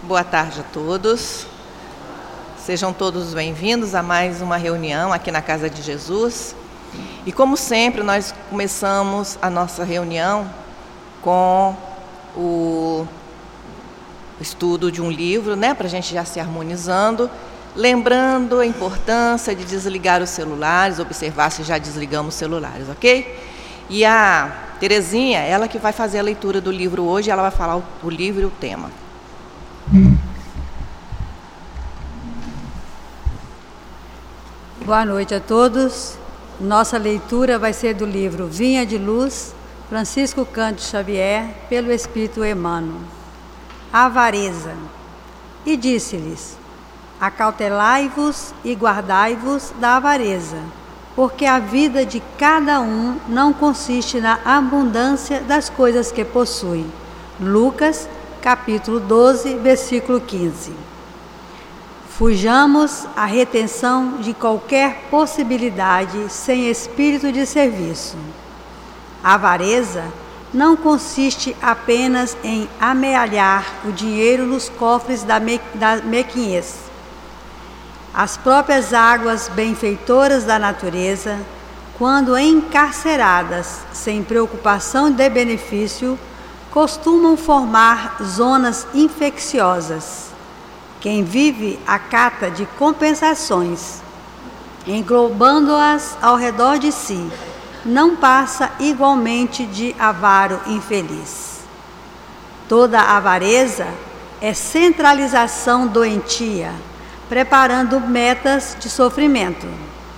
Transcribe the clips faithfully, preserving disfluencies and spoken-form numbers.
Boa tarde a todos. Sejam todos bem-vindos a mais uma reunião aqui na Casa de Jesus. E como sempre, nós começamos a nossa reunião com o estudo de um livro, né, para a gente já se harmonizando, lembrando a importância de desligar os celulares, observar se já desligamos os celulares, ok? E a Terezinha, ela que vai fazer a leitura do livro hoje, ela vai falar o, o livro e o tema. Boa noite a todos. Nossa leitura vai ser do livro Vinha de Luz, Francisco Cândido Xavier, pelo Espírito Emmanuel. Avareza. E disse-lhes: acautelai-vos e guardai-vos da avareza, porque a vida de cada um não consiste na abundância das coisas que possui. Lucas, capítulo doze, versículo quinze. Fujamos à retenção de qualquer possibilidade sem espírito de serviço. A avareza não consiste apenas em amealhar o dinheiro nos cofres da, me, da mequinhez. As próprias águas benfeitoras da natureza, quando encarceradas sem preocupação de benefício, costumam formar zonas infecciosas. Quem vive à cata de compensações, englobando-as ao redor de si, não passa igualmente de avaro infeliz. Toda avareza é centralização doentia, preparando metas de sofrimento.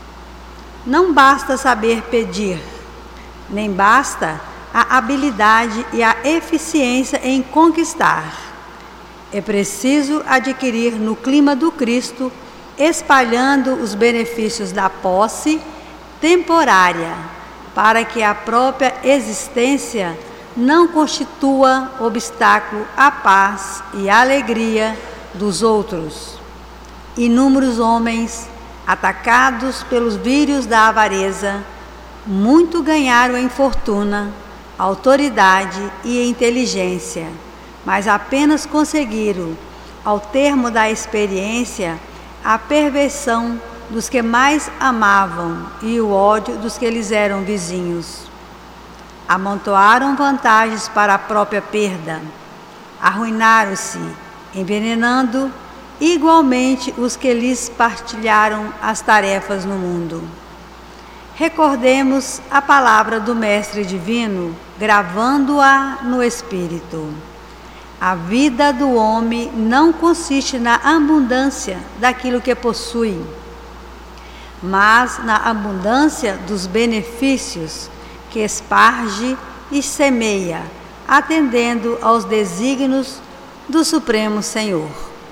Não basta saber pedir, nem basta a habilidade e a eficiência em conquistar. É preciso adquirir no clima do Cristo, espalhando os benefícios da posse temporária, para que a própria existência não constitua obstáculo à paz e à alegria dos outros. Inúmeros homens, atacados pelos vírios da avareza, muito ganharam em fortuna, autoridade e inteligência, mas apenas conseguiram, ao termo da experiência, a perversão dos que mais amavam e o ódio dos que lhes eram vizinhos. Amontoaram vantagens para a própria perda, arruinaram-se, envenenando igualmente os que lhes partilharam as tarefas no mundo. Recordemos a palavra do Mestre Divino, gravando-a no Espírito. A vida do homem não consiste na abundância daquilo que possui, mas na abundância dos benefícios que esparge e semeia, atendendo aos desígnios do Supremo Senhor.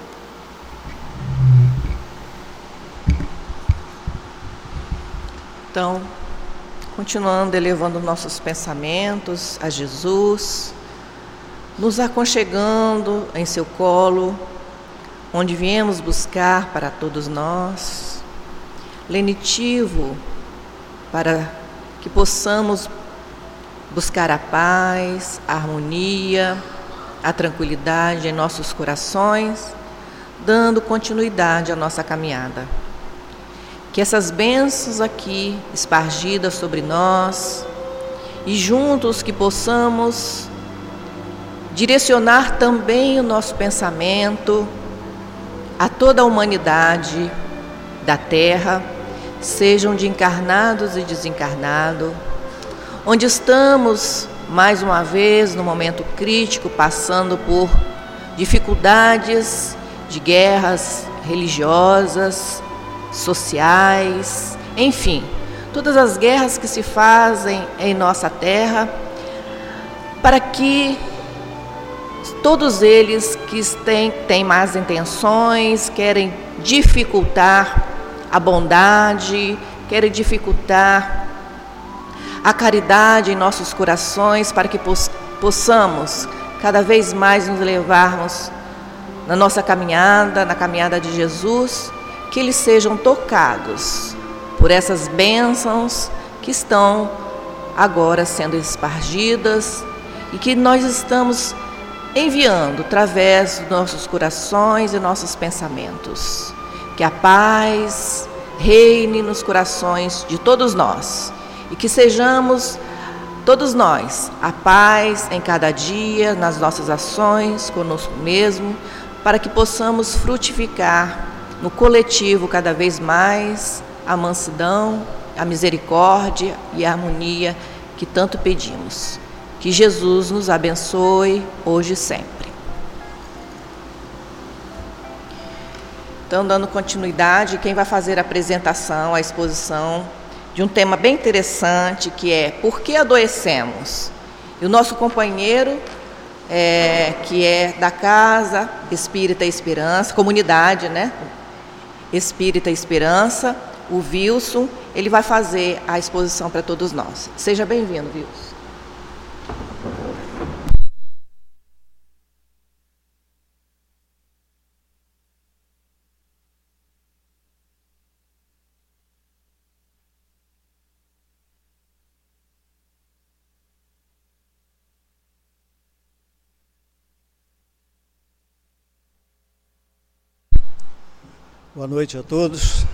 Então, continuando elevando nossos pensamentos a Jesus, nos aconchegando em seu colo, onde viemos buscar para todos nós, lenitivo, para que possamos buscar a paz, a harmonia, a tranquilidade em nossos corações, dando continuidade à nossa caminhada. Que essas bênçãos aqui espargidas sobre nós e juntos que possamos direcionar também o nosso pensamento a toda a humanidade da Terra, sejam de encarnados e desencarnados, onde estamos, mais uma vez, no momento crítico, passando por dificuldades de guerras religiosas, sociais, enfim, todas as guerras que se fazem em nossa terra, para que todos eles que têm, têm más intenções, querem dificultar a bondade, querem dificultar a caridade em nossos corações, para que possamos cada vez mais nos levarmos na nossa caminhada, na caminhada de Jesus, que eles sejam tocados por essas bênçãos que estão agora sendo espargidas e que nós estamos enviando através dos nossos corações e nossos pensamentos. Que a paz reine nos corações de todos nós e que sejamos todos nós a paz em cada dia, nas nossas ações, conosco mesmo, para que possamos frutificar no coletivo cada vez mais a mansidão, a misericórdia e a harmonia que tanto pedimos. Que Jesus nos abençoe hoje e sempre. Então, dando continuidade, quem vai fazer a apresentação, a exposição de um tema bem interessante, que é Por que adoecemos? E o nosso companheiro, é, que é da Casa Espírita Esperança, comunidade, né? Espírita Esperança, o Wilson, ele vai fazer a exposição para todos nós. Seja bem-vindo, Wilson. Boa noite a todos.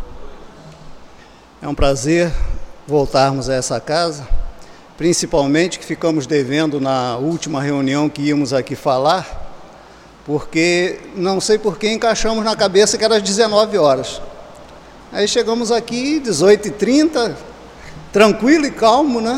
É um prazer voltarmos a essa casa, principalmente que ficamos devendo na última reunião que íamos aqui falar, porque não sei por que encaixamos na cabeça que era às dezenove horas. Aí chegamos aqui, dezoito e trinta, tranquilo e calmo, né?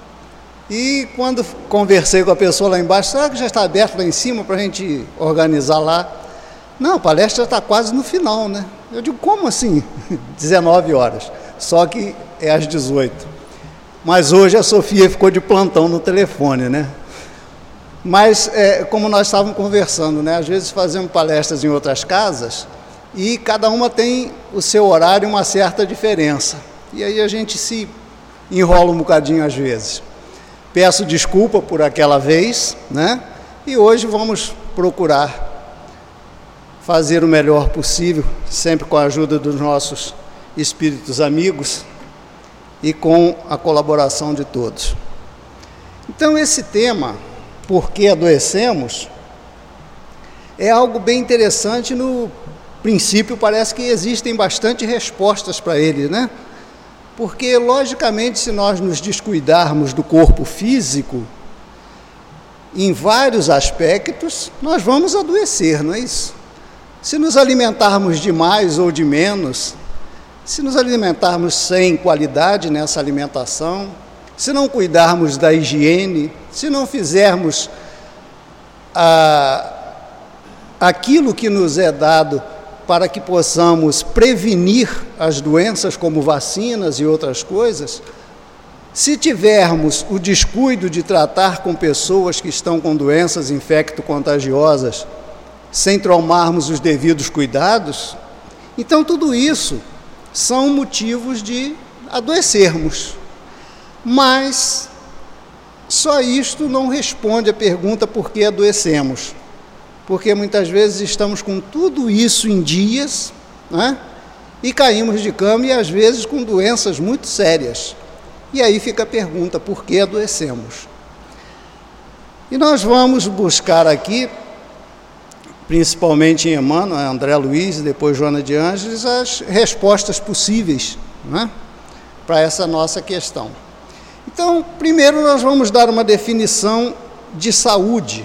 E quando conversei com a pessoa lá embaixo, será que já está aberto lá em cima para a gente organizar lá? Não, a palestra está quase no final, né? Eu digo, como assim? dezenove horas, só que é às dezoito. Mas hoje a Sofia ficou de plantão no telefone, né? Mas, é, como nós estávamos conversando, né? Às vezes fazemos palestras em outras casas e cada uma tem o seu horário e uma certa diferença. E aí a gente se enrola um bocadinho às vezes. Peço desculpa por aquela vez, né? E hoje vamos procurar fazer o melhor possível, sempre com a ajuda dos nossos espíritos amigos e com a colaboração de todos. Então, esse tema, Por que adoecemos, é algo bem interessante. No princípio, parece que existem bastante respostas para ele, né? Porque, logicamente, se nós nos descuidarmos do corpo físico, em vários aspectos, nós vamos adoecer, não é isso? Se nos alimentarmos de mais ou de menos, se nos alimentarmos sem qualidade nessa alimentação, se não cuidarmos da higiene, se não fizermos a, aquilo que nos é dado para que possamos prevenir as doenças como vacinas e outras coisas, se tivermos o descuido de tratar com pessoas que estão com doenças infecto-contagiosas, sem tomarmos os devidos cuidados, então tudo isso são motivos de adoecermos. Mas só isto não responde à pergunta por que adoecemos, porque muitas vezes estamos com tudo isso em dias, né? E caímos de cama e às vezes com doenças muito sérias. E aí fica a pergunta, por que adoecemos? E nós vamos buscar aqui, principalmente em Emmanuel, André Luiz e depois Joana de Ângeles, as respostas possíveis, né, para essa nossa questão. Então, primeiro nós vamos dar uma definição de saúde.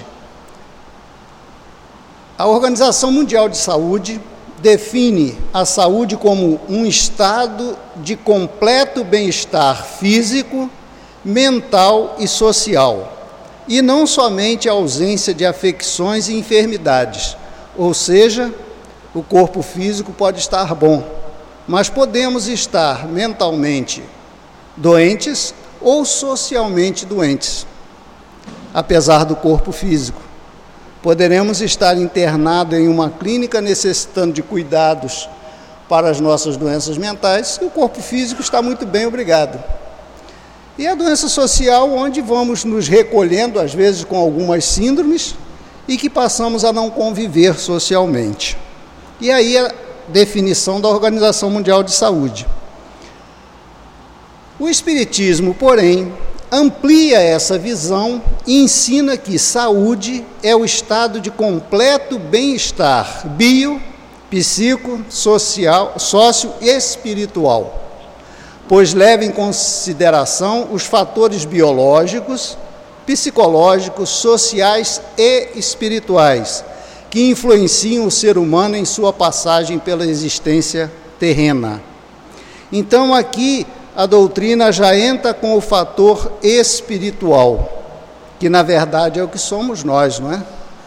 A Organização Mundial de Saúde define a saúde como um estado de completo bem-estar físico, mental e social, e não somente a ausência de afecções e enfermidades, ou seja, o corpo físico pode estar bom, mas podemos estar mentalmente doentes ou socialmente doentes, apesar do corpo físico. Poderemos estar internados em uma clínica necessitando de cuidados para as nossas doenças mentais e o corpo físico está muito bem, obrigado. E a doença social, onde vamos nos recolhendo, às vezes com algumas síndromes, e que passamos a não conviver socialmente. E aí a definição da Organização Mundial de Saúde. O Espiritismo, porém, amplia essa visão e ensina que saúde é o estado de completo bem-estar bio, psico, social, sócio e espiritual, pois leva em consideração os fatores biológicos, psicológicos, sociais e espirituais que influenciam o ser humano em sua passagem pela existência terrena. Então aqui a doutrina já entra com o fator espiritual, que na verdade é o que somos nós, não é?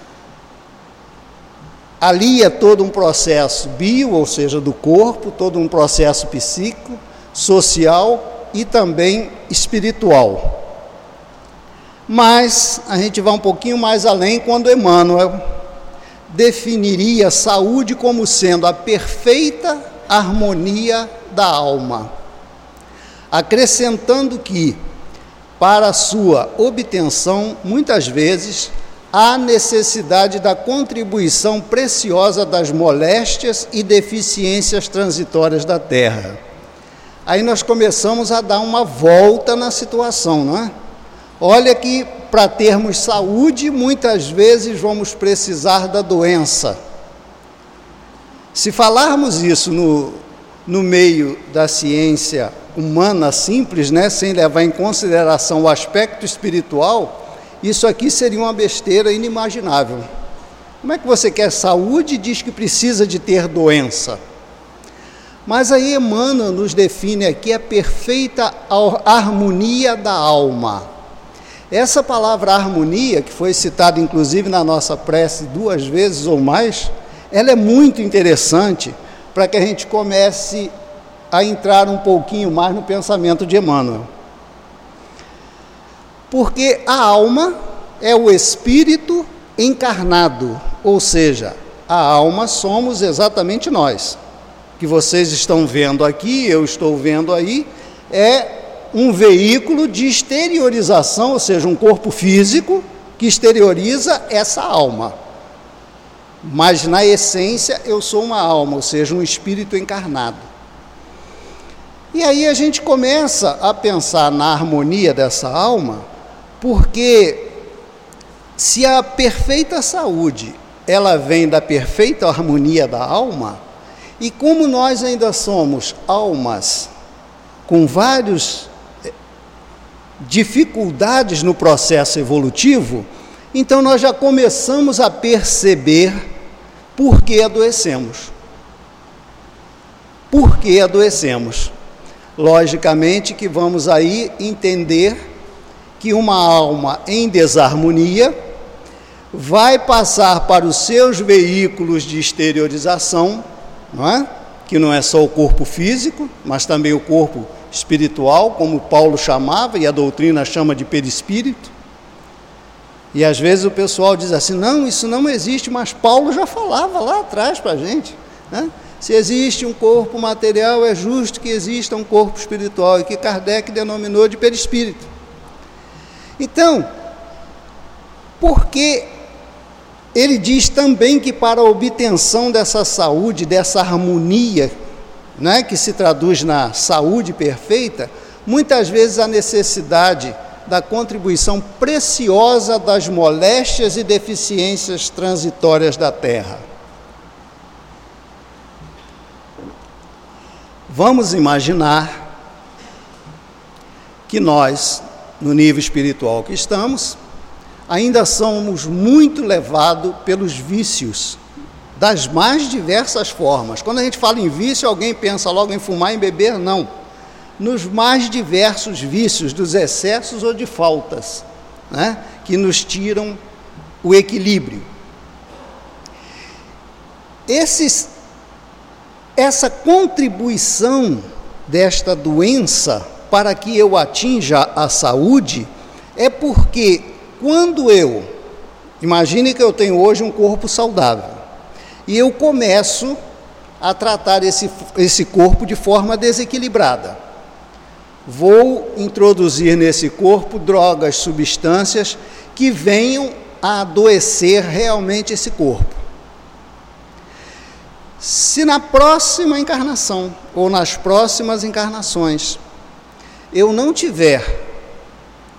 Ali é todo um processo bio, ou seja, do corpo, todo um processo psíquico, social e também espiritual. Mas a gente vai um pouquinho mais além quando Emmanuel definiria saúde como sendo a perfeita harmonia da alma, acrescentando que, para sua obtenção, muitas vezes, há necessidade da contribuição preciosa das moléstias e deficiências transitórias da terra. Aí nós começamos a dar uma volta na situação, não é? Olha que para termos saúde, muitas vezes vamos precisar da doença. Se falarmos isso no, no meio da ciência humana simples, né, sem levar em consideração o aspecto espiritual, isso aqui seria uma besteira inimaginável. Como é que você quer saúde e diz que precisa de ter doença? Mas aí Emmanuel nos define aqui a perfeita harmonia da alma. Essa palavra harmonia, que foi citada inclusive na nossa prece duas vezes ou mais, ela é muito interessante para que a gente comece a entrar um pouquinho mais no pensamento de Emmanuel. Porque a alma é o espírito encarnado, ou seja, a alma somos exatamente nós. Que vocês estão vendo aqui, eu estou vendo aí, é um veículo de exteriorização, ou seja, um corpo físico que exterioriza essa alma. Mas na essência eu sou uma alma, ou seja, um espírito encarnado. E aí a gente começa a pensar na harmonia dessa alma, porque se a perfeita saúde, ela vem da perfeita harmonia da alma, e como nós ainda somos almas com várias dificuldades no processo evolutivo, então nós já começamos a perceber por que adoecemos. Por que adoecemos? Logicamente que vamos aí entender que uma alma em desarmonia vai passar para os seus veículos de exteriorização, não é? Que não é só o corpo físico, mas também o corpo espiritual, como Paulo chamava, e a doutrina chama de perispírito. E às vezes o pessoal diz assim, não, isso não existe, mas Paulo já falava lá atrás para a gente, né? Se existe um corpo material, é justo que exista um corpo espiritual, e que Kardec denominou de perispírito. Então, porque ele diz também que para a obtenção dessa saúde, dessa harmonia, né, que se traduz na saúde perfeita, muitas vezes a necessidade da contribuição preciosa das moléstias e deficiências transitórias da terra. Vamos imaginar que nós, no nível espiritual que estamos, ainda somos muito levados pelos vícios, das mais diversas formas. Quando a gente fala em vício, alguém pensa logo em fumar e em beber? Não. Nos mais diversos vícios, dos excessos ou de faltas, né, que nos tiram o equilíbrio. Esses, essa contribuição desta doença para que eu atinja a saúde é porque quando eu, imagine que eu tenho hoje um corpo saudável, e eu começo a tratar esse, esse corpo de forma desequilibrada. Vou introduzir nesse corpo drogas, substâncias que venham a adoecer realmente esse corpo. Se na próxima encarnação, ou nas próximas encarnações, eu não tiver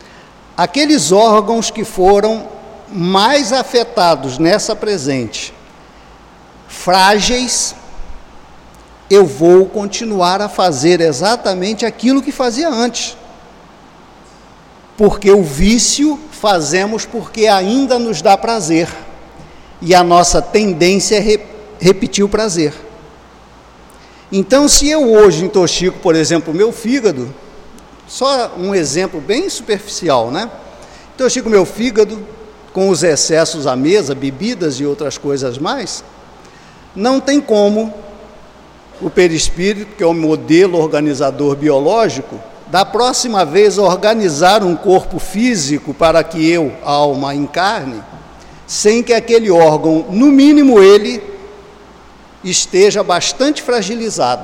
aqueles órgãos que foram mais afetados nessa presente, frágeis, eu vou continuar a fazer exatamente aquilo que fazia antes. Porque o vício fazemos porque ainda nos dá prazer. E a nossa tendência é re- repetir o prazer. Então, se eu hoje intoxico, por exemplo, o meu fígado, só um exemplo bem superficial, né? Intoxico o meu fígado com os excessos à mesa, bebidas e outras coisas mais, não tem como o perispírito, que é o modelo organizador biológico, da próxima vez organizar um corpo físico para que eu, a alma, encarne, sem que aquele órgão, no mínimo ele, esteja bastante fragilizado.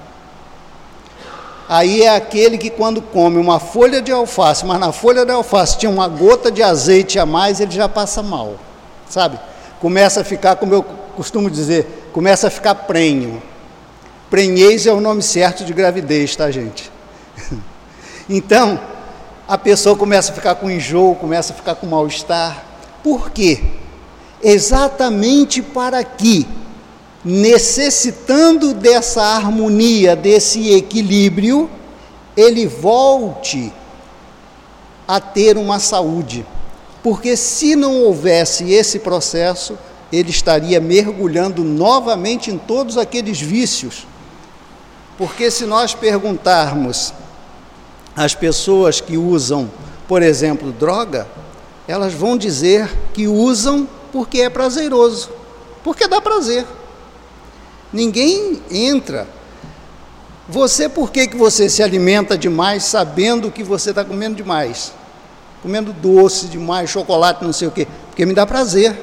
Aí é aquele que quando come uma folha de alface, mas na folha de alface tinha uma gota de azeite a mais, ele já passa mal, sabe? Começa a ficar, como eu costumo dizer, começa a ficar prenho. Prenhez é o nome certo de gravidez, tá, gente? Então, a pessoa começa a ficar com enjoo, começa a ficar com mal-estar. Por quê? Exatamente para que, necessitando dessa harmonia, desse equilíbrio, ele volte a ter uma saúde. Porque se não houvesse esse processo, ele estaria mergulhando novamente em todos aqueles vícios. Porque se nós perguntarmos às pessoas que usam, por exemplo, droga, elas vão dizer que usam porque é prazeroso, porque dá prazer. Ninguém entra. Você, por que que você se alimenta demais sabendo que você está comendo demais? Comendo doce demais, chocolate, não sei o quê, porque me dá prazer.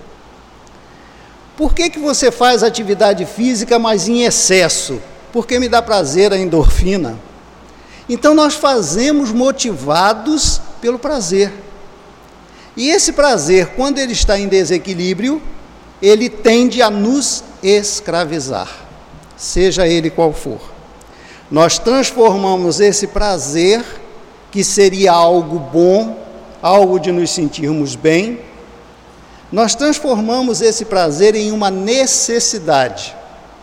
Por que que você faz atividade física, mas em excesso? Porque me dá prazer a endorfina. Então nós fazemos motivados pelo prazer. E esse prazer, quando ele está em desequilíbrio, ele tende a nos escravizar, seja ele qual for. Nós transformamos esse prazer, que seria algo bom, algo de nos sentirmos bem, nós transformamos esse prazer em uma necessidade.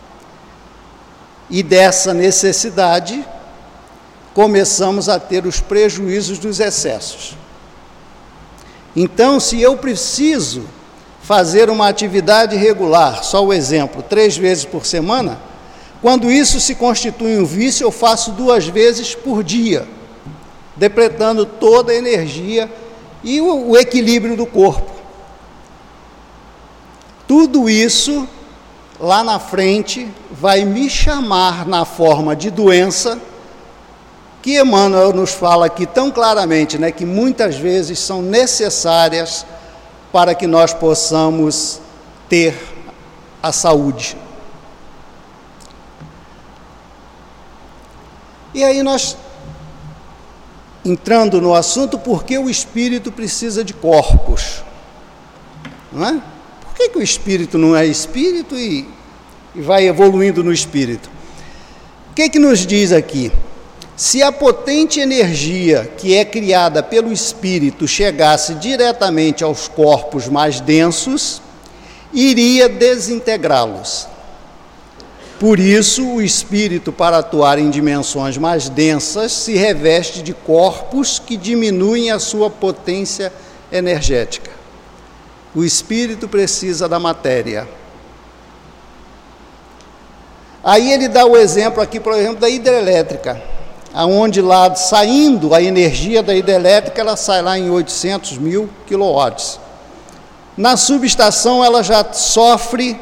E dessa necessidade, começamos a ter os prejuízos dos excessos. Então, se eu preciso fazer uma atividade regular, só o exemplo, três vezes por semana, quando isso se constitui um vício, eu faço duas vezes por dia, depletando toda a energia e o, o equilíbrio do corpo. Tudo isso, lá na frente, vai me chamar na forma de doença, que Emmanuel nos fala aqui tão claramente, né, que muitas vezes são necessárias para que nós possamos ter a saúde. E aí nós, entrando no assunto, por que o espírito precisa de corpos? Não é? Por que que o espírito não é espírito e, e vai evoluindo no espírito? O que que nos diz aqui? Se a potente energia que é criada pelo espírito chegasse diretamente aos corpos mais densos, iria desintegrá-los. Por isso, o espírito, para atuar em dimensões mais densas, se reveste de corpos que diminuem a sua potência energética. O espírito precisa da matéria. Aí ele dá o exemplo aqui, por exemplo, da hidrelétrica, aonde lá, saindo a energia da hidrelétrica, ela sai lá em oitocentos mil quilowatts. Na subestação ela já sofre,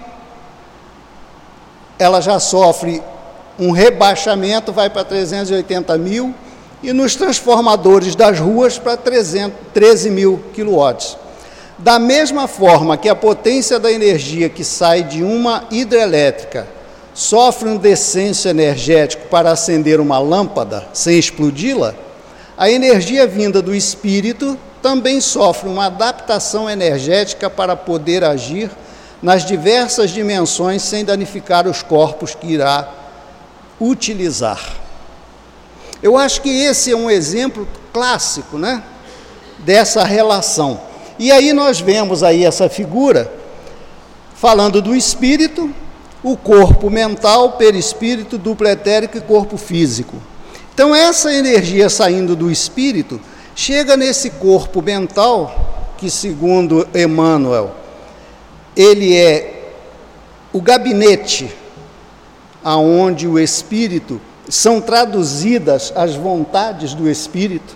ela já sofre um rebaixamento, vai para trezentos e oitenta mil, e nos transformadores das ruas para treze mil quilowatts. Da mesma forma que a potência da energia que sai de uma hidrelétrica sofre um descenso energético para acender uma lâmpada sem explodi-la, a energia vinda do espírito também sofre uma adaptação energética para poder agir nas diversas dimensões sem danificar os corpos que irá utilizar. Eu acho que esse é um exemplo clássico, né, dessa relação. E aí nós vemos aí essa figura falando do espírito, o corpo mental, perispírito, duplo etérico e corpo físico. Então essa energia saindo do espírito chega nesse corpo mental, que segundo Emmanuel, ele é o gabinete aonde o espírito, são traduzidas as vontades do espírito,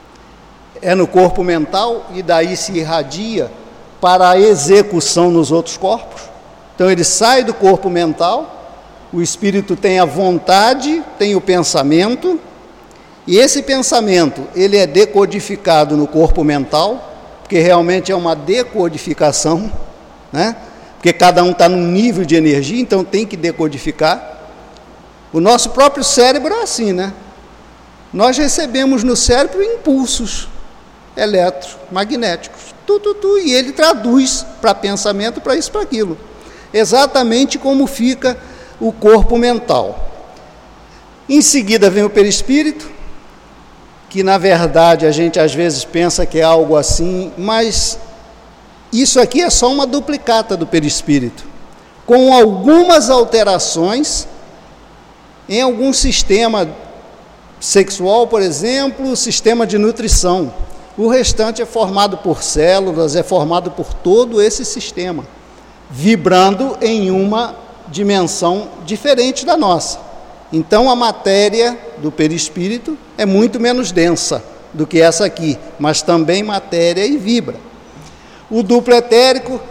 é no corpo mental e daí se irradia para a execução nos outros corpos. Então ele sai do corpo mental, o espírito tem a vontade, tem o pensamento, e esse pensamento ele é decodificado no corpo mental, porque realmente é uma decodificação, né? Porque cada um está num nível de energia, então tem que decodificar. O nosso próprio cérebro é assim, né? Nós recebemos no cérebro impulsos eletromagnéticos, tu, tu, tu, e ele traduz para pensamento, para isso, para aquilo. Exatamente como fica o corpo mental. Em seguida vem o perispírito, que na verdade a gente às vezes pensa que é algo assim, mas isso aqui é só uma duplicata do perispírito, com algumas alterações em algum sistema sexual, por exemplo, sistema de nutrição. O restante é formado por células, é formado por todo esse sistema, vibrando em uma dimensão diferente da nossa. Então a matéria do perispírito é muito menos densa do que essa aqui, mas também matéria e vibra. O duplo etérico,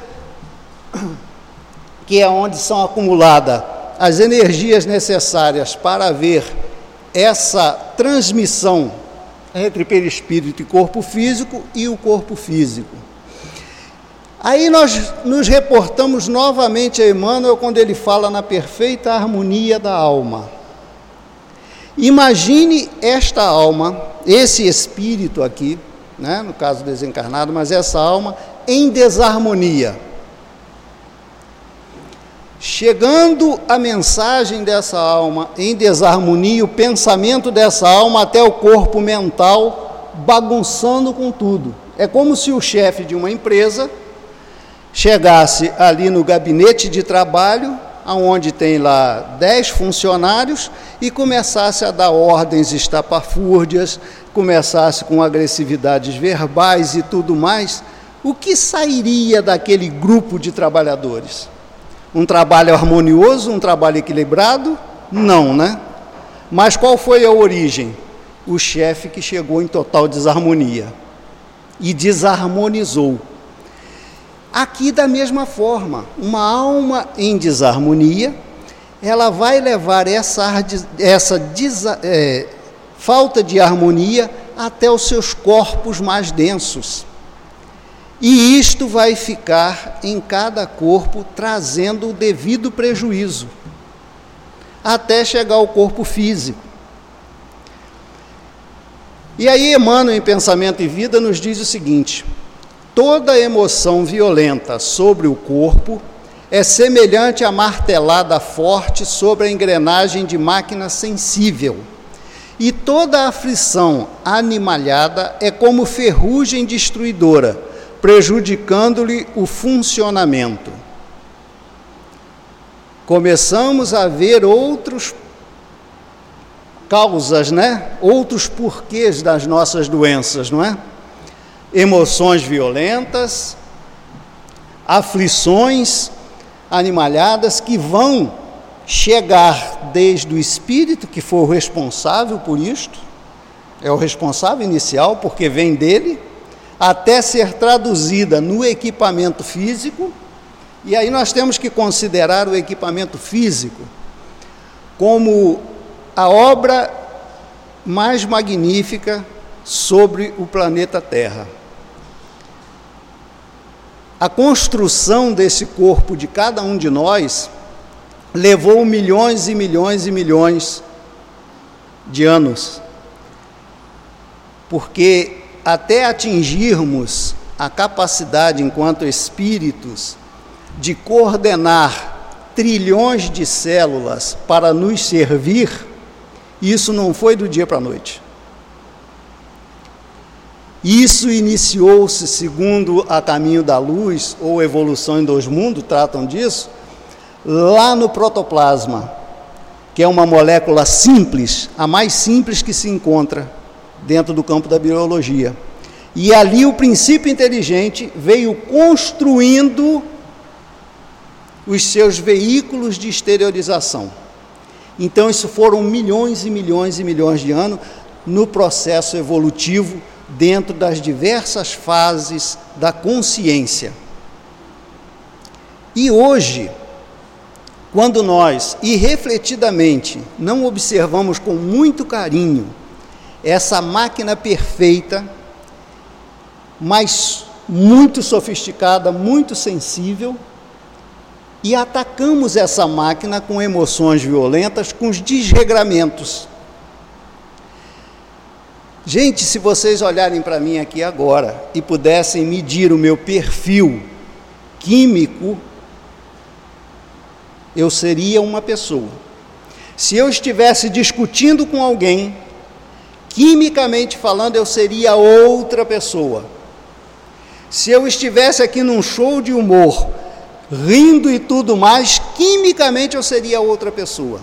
que é onde são acumuladas as energias necessárias para haver essa transmissão entre perispírito e corpo físico e o corpo físico. Aí nós nos reportamos novamente a Emmanuel quando ele fala na perfeita harmonia da alma. Imagine esta alma, esse espírito aqui, né, no caso desencarnado, mas essa alma em desarmonia. Chegando a mensagem dessa alma em desarmonia, o pensamento dessa alma até o corpo mental, bagunçando com tudo. É como se o chefe de uma empresa chegasse ali no gabinete de trabalho, onde tem lá dez funcionários, e começasse a dar ordens estapafúrdias, começasse com agressividades verbais e tudo mais. O que sairia daquele grupo de trabalhadores? Um trabalho harmonioso, um trabalho equilibrado? Não, né? Mas qual foi a origem? O chefe que chegou em total desarmonia e desarmonizou. Aqui da mesma forma, uma alma em desarmonia, ela vai levar essa, essa desa, é, falta de harmonia até os seus corpos mais densos. E isto vai ficar em cada corpo, trazendo o devido prejuízo, até chegar ao corpo físico. E aí Emmanuel, em Pensamento e Vida, nos diz o seguinte: toda emoção violenta sobre o corpo é semelhante à martelada forte sobre a engrenagem de máquina sensível, e toda aflição animalhada é como ferrugem destruidora, prejudicando-lhe o funcionamento. Começamos a ver outros causas, né? Outros porquês das nossas doenças, não é? Emoções violentas, aflições animalhadas que vão chegar desde o espírito, que foi o responsável por isto, é o responsável inicial, porque vem dele, até ser traduzida no equipamento físico. E aí nós temos que considerar o equipamento físico como a obra mais magnífica sobre o planeta Terra. A construção desse corpo de cada um de nós levou milhões e milhões e milhões de anos, porque até atingirmos a capacidade, enquanto espíritos, de coordenar trilhões de células para nos servir, isso não foi do dia para a noite. Isso iniciou-se, segundo a Caminho da Luz, ou Evolução em Dois Mundos, tratam disso, lá no protoplasma, que é uma molécula simples, a mais simples que se encontra dentro do campo da biologia. E ali o princípio inteligente veio construindo os seus veículos de exteriorização. Então, isso foram milhões e milhões e milhões de anos no processo evolutivo, dentro das diversas fases da consciência. E hoje, quando nós, irrefletidamente, não observamos com muito carinho essa máquina perfeita, mas muito sofisticada, muito sensível, e atacamos essa máquina com emoções violentas, com os desregramentos. Gente, se vocês olharem para mim aqui agora e pudessem medir o meu perfil químico, eu seria uma pessoa. Se eu estivesse discutindo com alguém, quimicamente falando, eu seria outra pessoa. Se eu estivesse aqui num show de humor, rindo e tudo mais, quimicamente eu seria outra pessoa.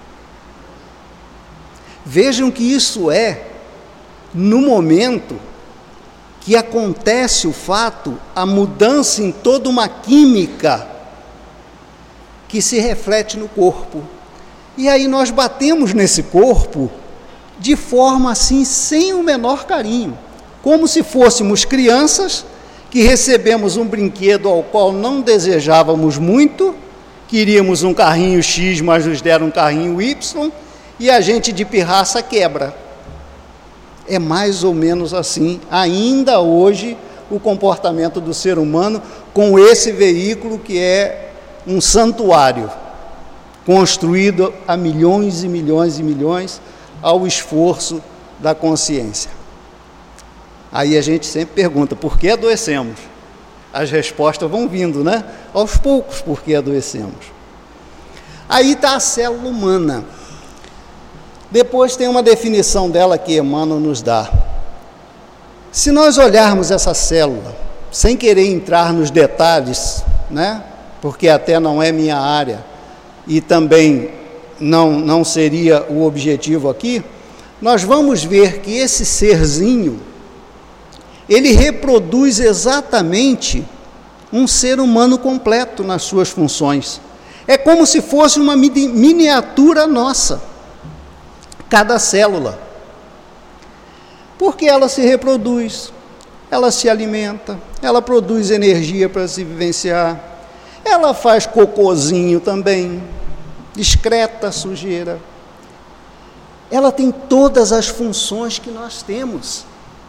Vejam que isso é no momento que acontece o fato, a mudança em toda uma química que se reflete no corpo. E aí nós batemos nesse corpo de forma assim, sem o menor carinho, como se fôssemos crianças que recebemos um brinquedo ao qual não desejávamos muito, queríamos um carrinho X, mas nos deram um carrinho Y, e a gente de pirraça quebra. É mais ou menos assim, ainda hoje, o comportamento do ser humano com esse veículo que é um santuário, construído a milhões e milhões e milhões ao esforço da consciência. Aí a gente sempre pergunta, por que adoecemos? As respostas vão vindo, né? Aos poucos, por que adoecemos? Aí está a célula humana. Depois tem uma definição dela que Emmanuel nos dá. Se nós olharmos essa célula, sem querer entrar nos detalhes, né? Porque até não é minha área, e também não, não seria o objetivo aqui, nós vamos ver que esse serzinho, ele reproduz exatamente um ser humano completo nas suas funções. É como se fosse uma miniatura nossa, cada célula. Porque ela se reproduz, ela se alimenta, ela produz energia para se vivenciar, ela faz cocôzinho também, excreta sujeira. Ela tem todas as funções que nós temos.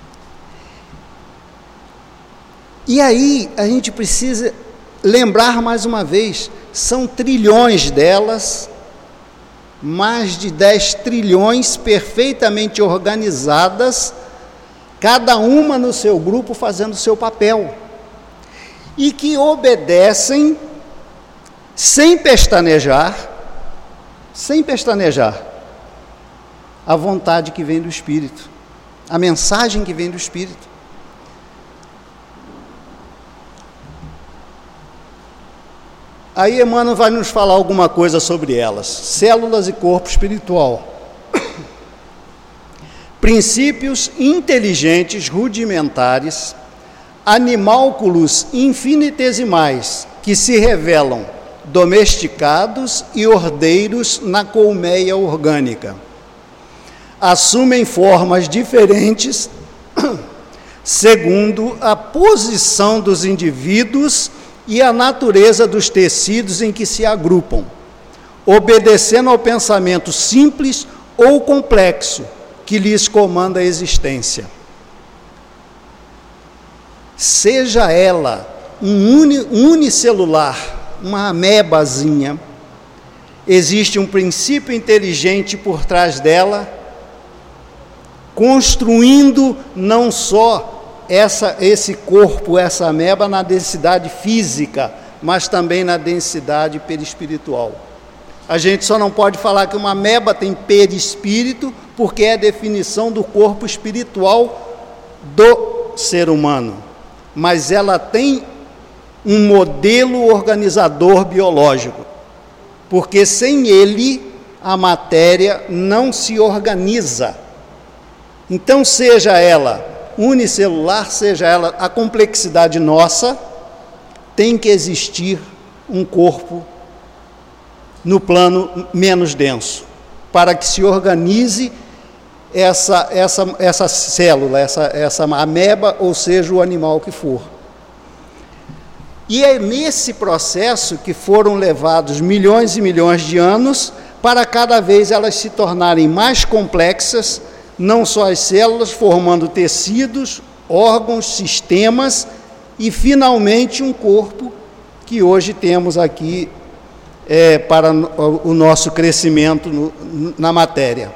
E aí a gente precisa lembrar mais uma vez, são trilhões delas, mais de dez trilhões perfeitamente organizadas, cada uma no seu grupo fazendo o seu papel, e que obedecem sem pestanejar, sem pestanejar, a vontade que vem do Espírito, a mensagem que vem do Espírito. Aí Emmanuel vai nos falar alguma coisa sobre elas. Células e corpo espiritual. Princípios inteligentes, rudimentares, animálculos infinitesimais, que se revelam domesticados e ordeiros na colmeia orgânica. Assumem formas diferentes segundo a posição dos indivíduos e a natureza dos tecidos em que se agrupam, obedecendo ao pensamento simples ou complexo que lhes comanda a existência. Seja ela um uni, unicelular, uma amebazinha, existe um princípio inteligente por trás dela, construindo não só Essa, esse corpo, essa ameba na densidade física, mas também na densidade perispiritual. A gente só não pode falar que uma ameba tem perispírito, porque é a definição do corpo espiritual do ser humano, mas ela tem um modelo organizador biológico, porque sem ele a matéria não se organiza. Então, seja ela unicelular, seja ela a complexidade nossa, tem que existir um corpo no plano menos denso, para que se organize essa, essa, essa célula, essa, essa ameba, ou seja, o animal que for. E é nesse processo que foram levados milhões e milhões de anos para cada vez elas se tornarem mais complexas, não só as células, formando tecidos, órgãos, sistemas e, finalmente, um corpo que hoje temos aqui é, para o nosso crescimento no, na matéria.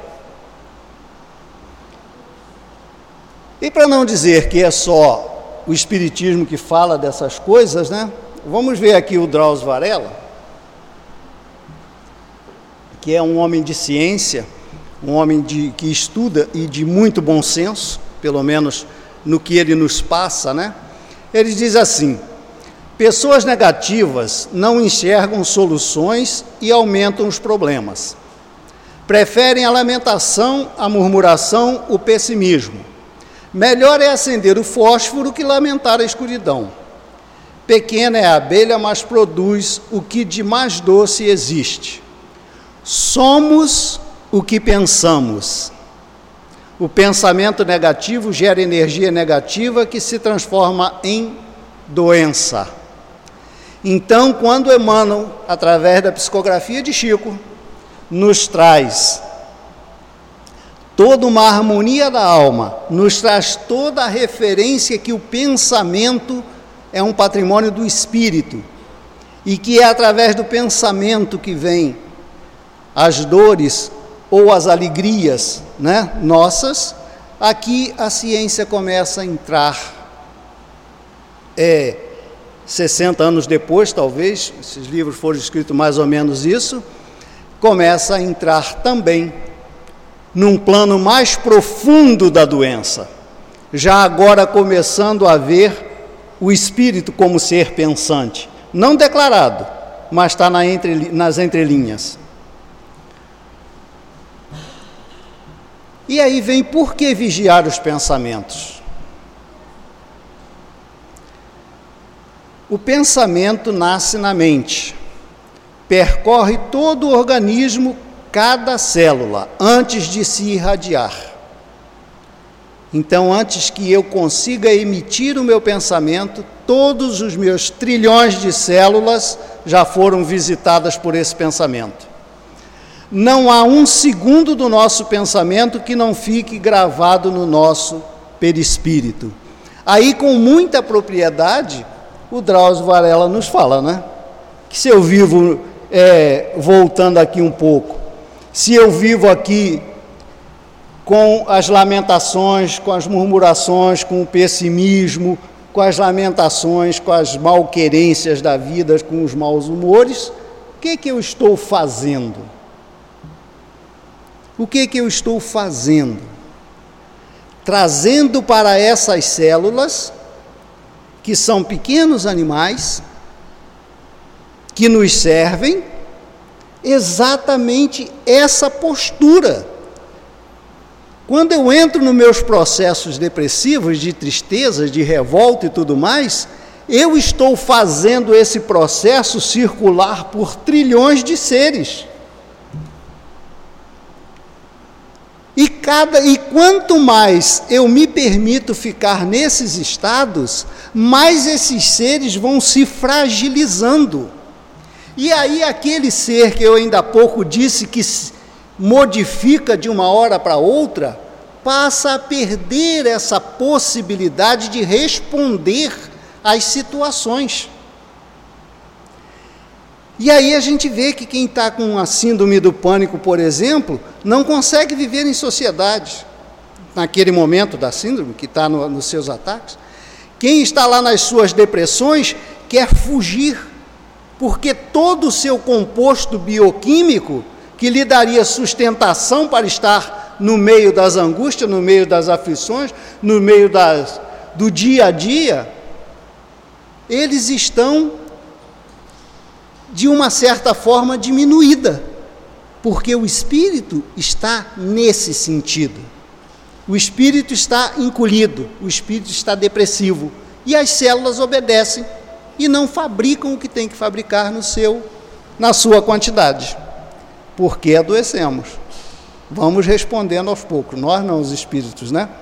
E para não dizer que é só o Espiritismo que fala dessas coisas, né? Vamos ver aqui o Drauzio Varela, que é um homem de ciência, um homem de, que estuda e de muito bom senso, pelo menos no que ele nos passa, né? Ele diz assim: pessoas negativas não enxergam soluções e aumentam os problemas. Preferem a lamentação, a murmuração, o pessimismo. Melhor é acender o fósforo que lamentar a escuridão. Pequena é a abelha, mas produz o que de mais doce existe. Somos o que pensamos. O pensamento negativo gera energia negativa que se transforma em doença. Então, quando Emmanuel, através da psicografia de Chico, nos traz toda uma harmonia da alma, nos traz toda a referência que o pensamento é um patrimônio do espírito e que é através do pensamento que vem as dores ou as alegrias, né, nossas, aqui a ciência começa a entrar, é, sessenta anos depois, talvez, esses livros foram escritos mais ou menos isso, começa a entrar também num plano mais profundo da doença, já agora começando a ver o espírito como ser pensante, não declarado, mas está na entre, nas entrelinhas. E aí vem, por que vigiar os pensamentos? O pensamento nasce na mente, percorre todo o organismo, cada célula, antes de se irradiar. Então, antes que eu consiga emitir o meu pensamento, todos os meus trilhões de células já foram visitadas por esse pensamento. Não há um segundo do nosso pensamento que não fique gravado no nosso perispírito. Aí, com muita propriedade, o Drauzio Varela nos fala, né? Que se eu vivo, é, voltando aqui um pouco, se eu vivo aqui com as lamentações, com as murmurações, com o pessimismo, com as lamentações, com as malquerências da vida, com os maus humores, o que que eu estou fazendo? O que que eu estou fazendo? Trazendo para essas células, que são pequenos animais, que nos servem, exatamente essa postura. Quando eu entro nos meus processos depressivos, de tristeza, de revolta e tudo mais, eu estou fazendo esse processo circular por trilhões de seres. E, cada, e quanto mais eu me permito ficar nesses estados, mais esses seres vão se fragilizando. E aí aquele ser que eu ainda há pouco disse que modifica de uma hora para outra, passa a perder essa possibilidade de responder às situações. E aí a gente vê que quem está com a síndrome do pânico, por exemplo, não consegue viver em sociedade, naquele momento da síndrome, que está no, nos seus ataques. Quem está lá nas suas depressões quer fugir, porque todo o seu composto bioquímico, que lhe daria sustentação para estar no meio das angústias, no meio das aflições, no meio das, do dia a dia, eles estão, de uma certa forma, diminuída, porque o espírito está nesse sentido. O espírito está encolhido, o espírito está depressivo, e as células obedecem e não fabricam o que tem que fabricar no seu, na sua quantidade. Por que adoecemos? Vamos respondendo aos poucos, nós não os espíritos, né?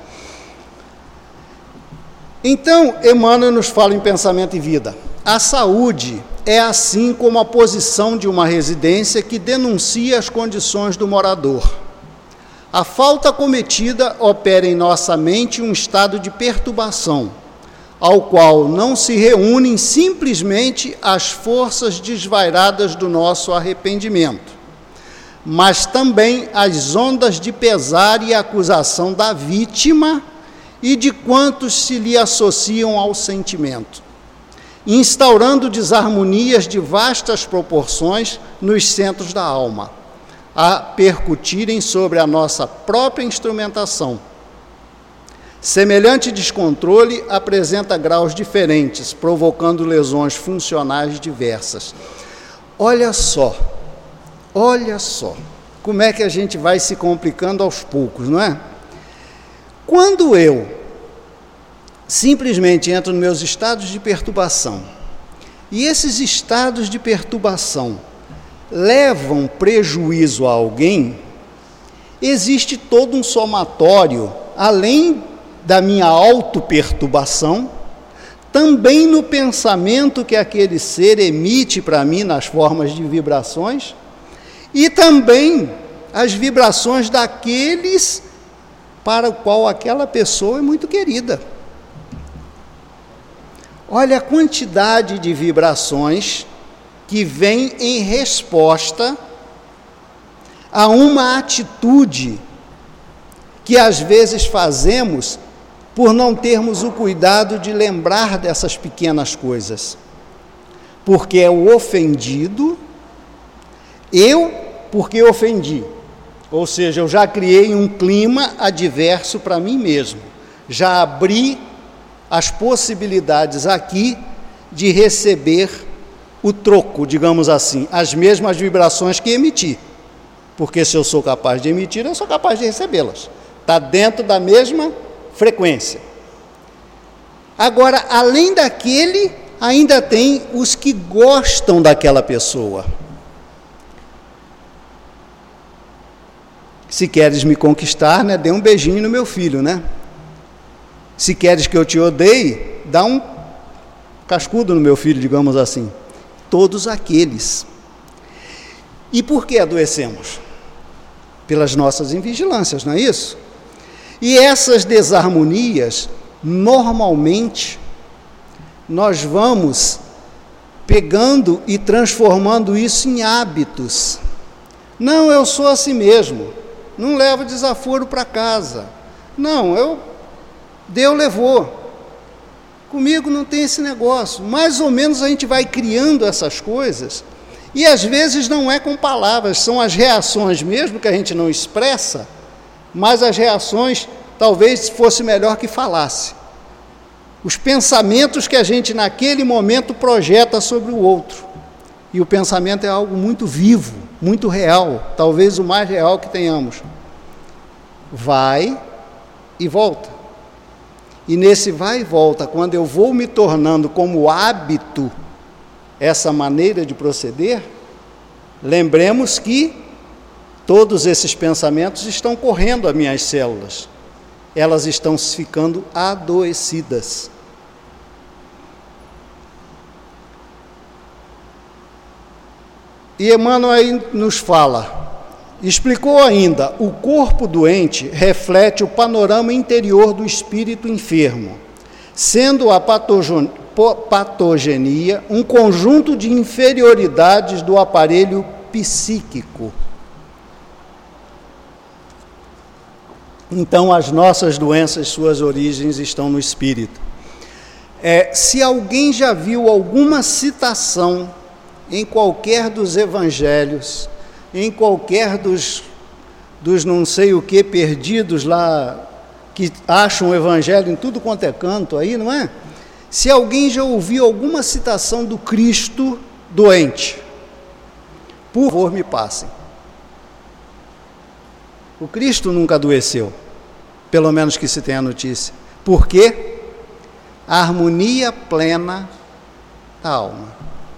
Então, Emmanuel nos fala em Pensamento e Vida. A saúde é assim como a posição de uma residência que denuncia as condições do morador. A falta cometida opera em nossa mente um estado de perturbação, ao qual não se reúnem simplesmente as forças desvairadas do nosso arrependimento, mas também as ondas de pesar e acusação da vítima e de quantos se lhe associam ao sentimento, instaurando desarmonias de vastas proporções nos centros da alma, a percutirem sobre a nossa própria instrumentação. Semelhante descontrole apresenta graus diferentes, provocando lesões funcionais diversas. Olha só, olha só, como é que a gente vai se complicando aos poucos, não é? Quando eu simplesmente entro nos meus estados de perturbação, e esses estados de perturbação levam prejuízo a alguém, existe todo um somatório, além da minha autoperturbação, também no pensamento que aquele ser emite para mim nas formas de vibrações, e também as vibrações daqueles para o qual aquela pessoa é muito querida. Olha a quantidade de vibrações que vem em resposta a uma atitude que às vezes fazemos por não termos o cuidado de lembrar dessas pequenas coisas. Porque é o ofendido, eu porque ofendi, ou seja, eu já criei um clima adverso para mim mesmo, já abri as possibilidades aqui de receber o troco, digamos assim, as mesmas vibrações que emiti, porque se eu sou capaz de emitir, eu sou capaz de recebê-las, está dentro da mesma frequência. Agora, além daquele, ainda tem os que gostam daquela pessoa. Se queres me conquistar, né, dê um beijinho no meu filho, né? Se queres que eu te odeie, dá um cascudo no meu filho, digamos assim. Todos aqueles. E por que adoecemos? Pelas nossas invigilâncias, não é isso? E essas desarmonias, normalmente, nós vamos pegando e transformando isso em hábitos. Não, eu sou assim mesmo. Não levo desaforo para casa. Não, eu... Deus levou. Comigo não tem esse negócio. Mais ou menos a gente vai criando essas coisas, e às vezes não é com palavras, são as reações mesmo que a gente não expressa, mas as reações talvez fosse melhor que falasse. Os pensamentos que a gente naquele momento projeta sobre o outro. E o pensamento é algo muito vivo, muito real, talvez o mais real que tenhamos. Vai e volta. E nesse vai e volta, quando eu vou me tornando como hábito essa maneira de proceder, lembremos que todos esses pensamentos estão correndo as minhas células. Elas estão ficando adoecidas. E Emmanuel aí nos fala, explicou ainda, o corpo doente reflete o panorama interior do espírito enfermo, sendo a patogenia um conjunto de inferioridades do aparelho psíquico. Então, as nossas doenças, suas origens estão no espírito. É, se alguém já viu alguma citação em qualquer dos evangelhos, em qualquer dos, dos não sei o que perdidos lá, que acham o evangelho em tudo quanto é canto aí, não é? Se alguém já ouviu alguma citação do Cristo doente, por favor, me passem. O Cristo nunca adoeceu, pelo menos que se tenha notícia. Por quê? A harmonia plena da alma.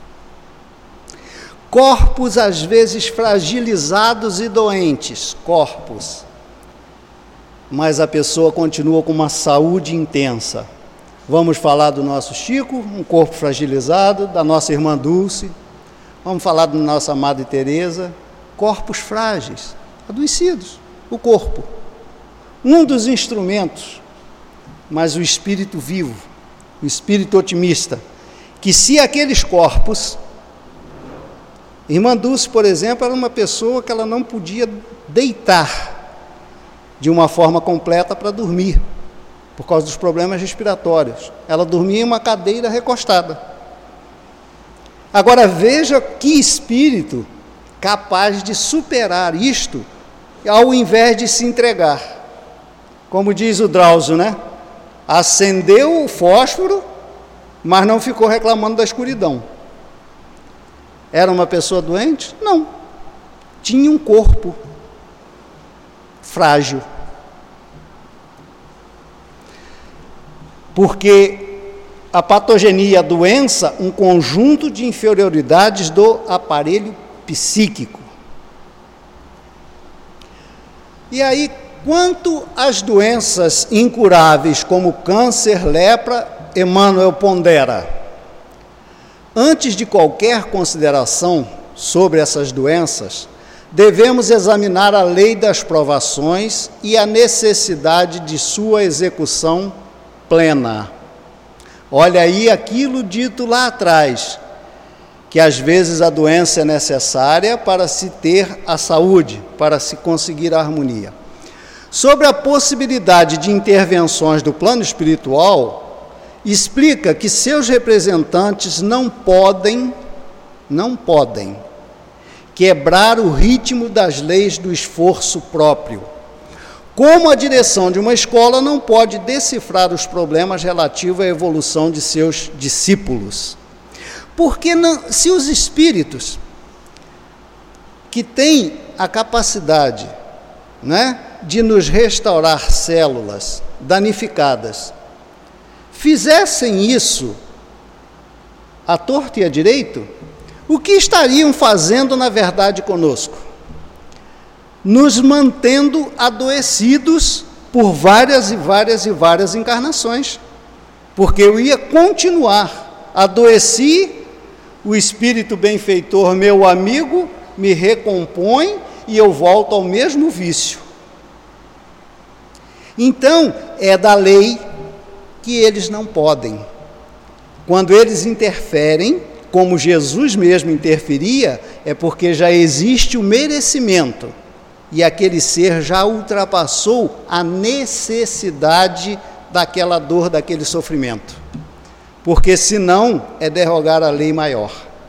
Corpos às vezes fragilizados e doentes, corpos, mas a pessoa continua com uma saúde intensa. Vamos falar do nosso Chico, um corpo fragilizado, da nossa irmã Dulce, vamos falar da nossa amada Teresa, corpos frágeis, adoecidos, o corpo, um dos instrumentos, mas o espírito vivo, o espírito otimista, que se aqueles corpos, irmã Dulce, por exemplo, era uma pessoa que ela não podia deitar de uma forma completa para dormir, por causa dos problemas respiratórios. Ela dormia em uma cadeira recostada. Agora veja que espírito capaz de superar isto, ao invés de se entregar. Como diz o Drauzio, né? Acendeu o fósforo, mas não ficou reclamando da escuridão. Era uma pessoa doente? Não. Tinha um corpo frágil. Porque a patogenia, a doença, um conjunto de inferioridades do aparelho psíquico. E aí, quanto às doenças incuráveis, como câncer, lepra, Emmanuel pondera: antes de qualquer consideração sobre essas doenças, devemos examinar a lei das provações e a necessidade de sua execução plena. Olha aí aquilo dito lá atrás, que às vezes a doença é necessária para se ter a saúde, para se conseguir a harmonia. Sobre a possibilidade de intervenções do plano espiritual, explica que seus representantes não podem, não podem, quebrar o ritmo das leis do esforço próprio. Como a direção de uma escola não pode decifrar os problemas relativos à evolução de seus discípulos. Porque não, se os espíritos que têm a capacidade, né, de nos restaurar células danificadas, fizessem isso à torta e à direito, o que estariam fazendo na verdade conosco? Nos mantendo adoecidos por várias e várias e várias encarnações, porque eu ia continuar, adoeci, o espírito benfeitor, meu amigo, me recompõe e eu volto ao mesmo vício. Então, é da lei que eles não podem. Quando eles interferem, como Jesus mesmo interferia, é porque já existe o merecimento, e aquele ser já ultrapassou a necessidade daquela dor, daquele sofrimento. Porque senão é derrogar a lei maior.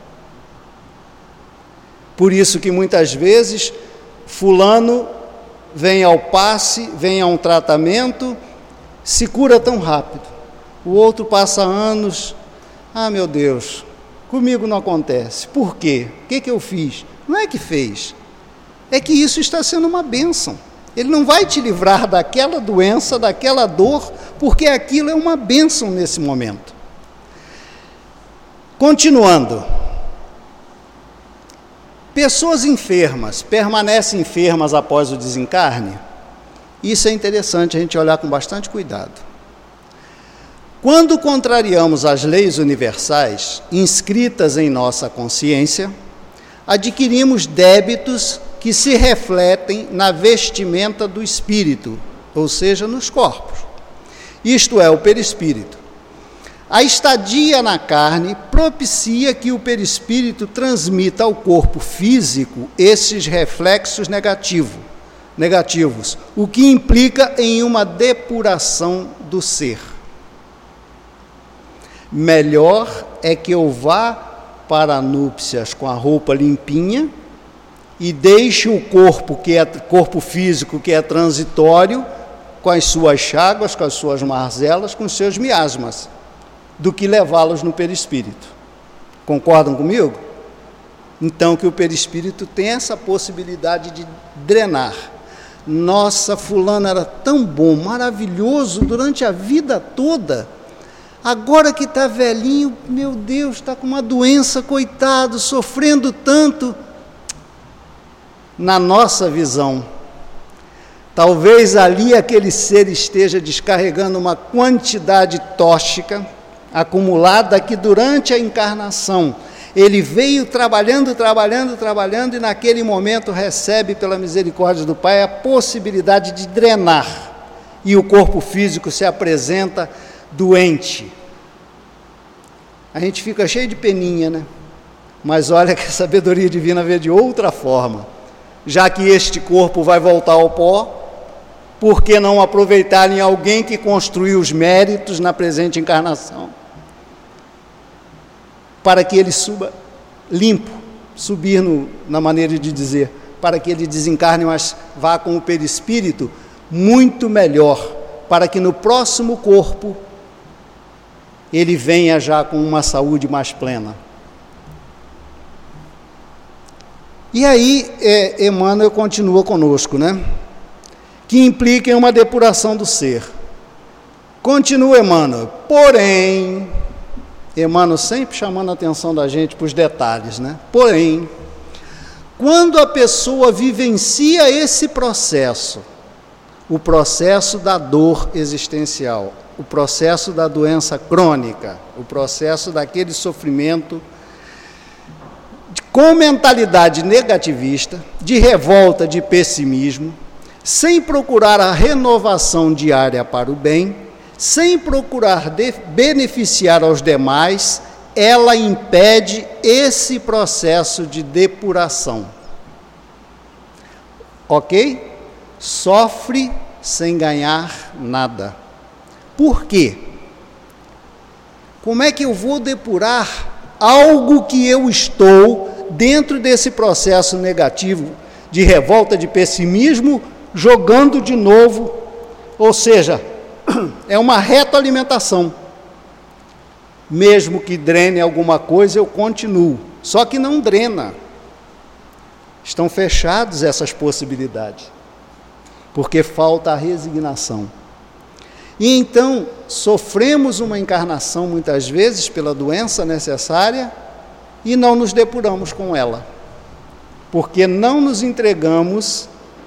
Por isso que muitas vezes fulano vem ao passe, vem a um tratamento, se cura tão rápido. O outro passa anos, ah meu Deus, comigo não acontece. Por quê? O que que eu fiz? Não é que fez. É que isso está sendo uma bênção. Ele não vai te livrar daquela doença, daquela dor, porque aquilo é uma bênção nesse momento. Continuando. Pessoas enfermas permanecem enfermas após o desencarne? Isso é interessante a gente olhar com bastante cuidado. Quando contrariamos as leis universais inscritas em nossa consciência, adquirimos débitos que se refletem na vestimenta do espírito, ou seja, nos corpos. Isto é, o perispírito. A estadia na carne propicia que o perispírito transmita ao corpo físico esses reflexos negativo, negativos, o que implica em uma depuração do ser. Melhor é que eu vá para núpcias com a roupa limpinha e deixe o corpo, que é corpo físico, que é transitório, com as suas chagas, com as suas mazelas, com os seus miasmas, do que levá-los no perispírito. Concordam comigo? Então, que o perispírito tem essa possibilidade de drenar. Nossa, fulano era tão bom, maravilhoso durante a vida toda. Agora que está velhinho, meu Deus, está com uma doença, coitado, sofrendo tanto. Na nossa visão, talvez ali aquele ser esteja descarregando uma quantidade tóxica, acumulada, que durante a encarnação, ele veio trabalhando, trabalhando, trabalhando, e naquele momento recebe, pela misericórdia do Pai, a possibilidade de drenar, e o corpo físico se apresenta doente. A gente fica cheio de peninha, né? Mas olha que a sabedoria divina vê de outra forma. Já que este corpo vai voltar ao pó, por que não aproveitar em alguém que construiu os méritos na presente encarnação? Para que ele suba limpo, subir no, na maneira de dizer, para que ele desencarne, mas vá com o perispírito muito melhor, para que no próximo corpo ele venha já com uma saúde mais plena. E aí, é, Emmanuel continua conosco, né? Que implica em uma depuração do ser. Continua Emmanuel, porém, Emmanuel sempre chamando a atenção da gente para os detalhes, né? Porém, quando a pessoa vivencia esse processo, o processo da dor existencial, o processo da doença crônica, o processo daquele sofrimento com mentalidade negativista, de revolta, de pessimismo, sem procurar a renovação diária para o bem, sem procurar de, beneficiar aos demais, ela impede esse processo de depuração. Ok? Sofre sem ganhar nada. Por quê? Como é que eu vou depurar algo que eu estou dentro desse processo negativo de revolta, de pessimismo, jogando de novo? Ou seja, é uma retroalimentação. Mesmo que drene alguma coisa, eu continuo. Só que não drena. Estão fechadas essas possibilidades, porque falta a resignação. E então, sofremos uma encarnação, muitas vezes, pela doença necessária, e não nos depuramos com ela, porque não nos entregamos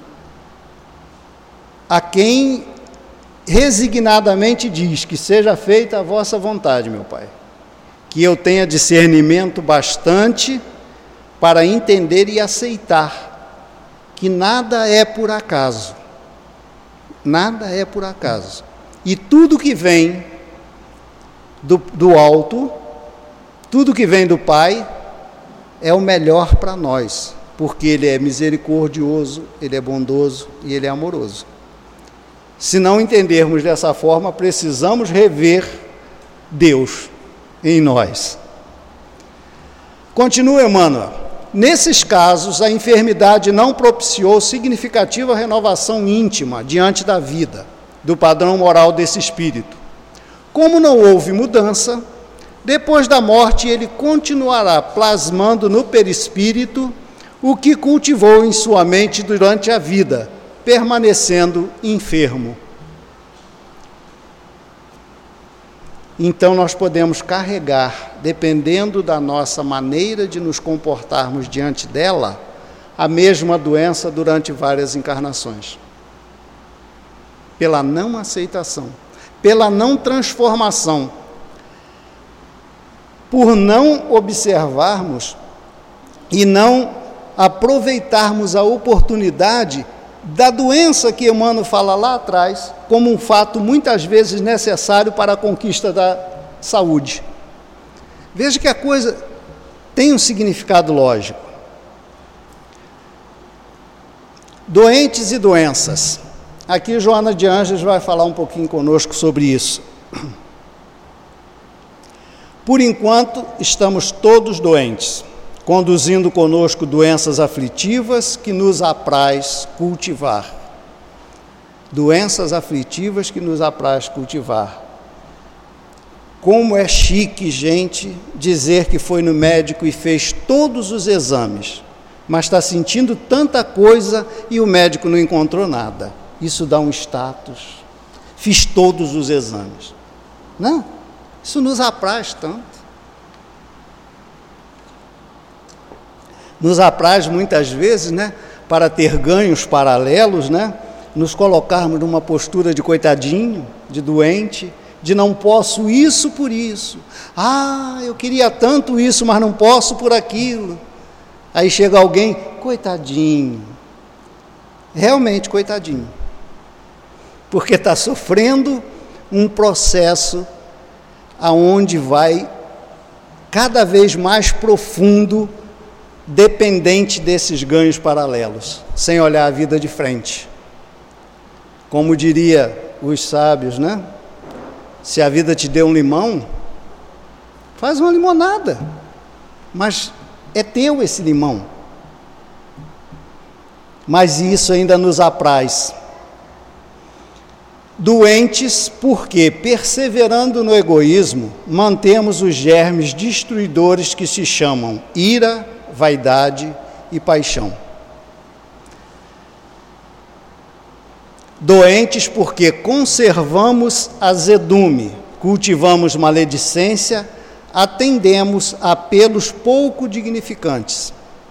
a quem resignadamente diz que seja feita a vossa vontade, meu Pai, que eu tenha discernimento bastante para entender e aceitar que nada é por acaso, nada é por acaso, e tudo que vem do, do alto, tudo que vem do Pai é o melhor para nós, porque Ele é misericordioso, Ele é bondoso e Ele é amoroso. Se não entendermos dessa forma, precisamos rever Deus em nós. Continua Emmanuel. Nesses casos, a enfermidade não propiciou significativa renovação íntima diante da vida, do padrão moral desse espírito. Como não houve mudança, depois da morte ele continuará plasmando no perispírito o que cultivou em sua mente durante a vida, permanecendo enfermo. Então nós podemos carregar, dependendo da nossa maneira de nos comportarmos diante dela, a mesma doença durante várias encarnações. Pela não aceitação, pela não transformação, por não observarmos e não aproveitarmos a oportunidade da doença que Emmanuel fala lá atrás, como um fato muitas vezes necessário para a conquista da saúde. Veja que a coisa tem um significado lógico. Doentes e doenças. Aqui Joana de Ângeles vai falar um pouquinho conosco sobre isso. Por enquanto, estamos todos doentes, conduzindo conosco doenças aflitivas que nos apraz cultivar. doenças aflitivas que nos apraz cultivar. Como é chique, gente, dizer que foi no médico e fez todos os exames, mas está sentindo tanta coisa e o médico não encontrou nada. Isso dá um status. Fiz todos os exames. Não, isso nos apraz tanto. Nos apraz muitas vezes, né, para ter ganhos paralelos, né, nos colocarmos numa postura de coitadinho, de doente, de não posso isso por isso. Ah, eu queria tanto isso, mas não posso por aquilo. Aí chega alguém, coitadinho. Realmente coitadinho. Porque está sofrendo um processo aonde vai cada vez mais profundo, dependente desses ganhos paralelos, sem olhar a vida de frente. Como diria os sábios, né? Se a vida te deu um limão, faz uma limonada, mas é teu esse limão. Mas isso ainda nos apraz. Doentes porque, perseverando no egoísmo, mantemos os germes destruidores que se chamam ira, vaidade e paixão. Doentes porque conservamos azedume, cultivamos maledicência, atendemos a apelos pouco dignificantes.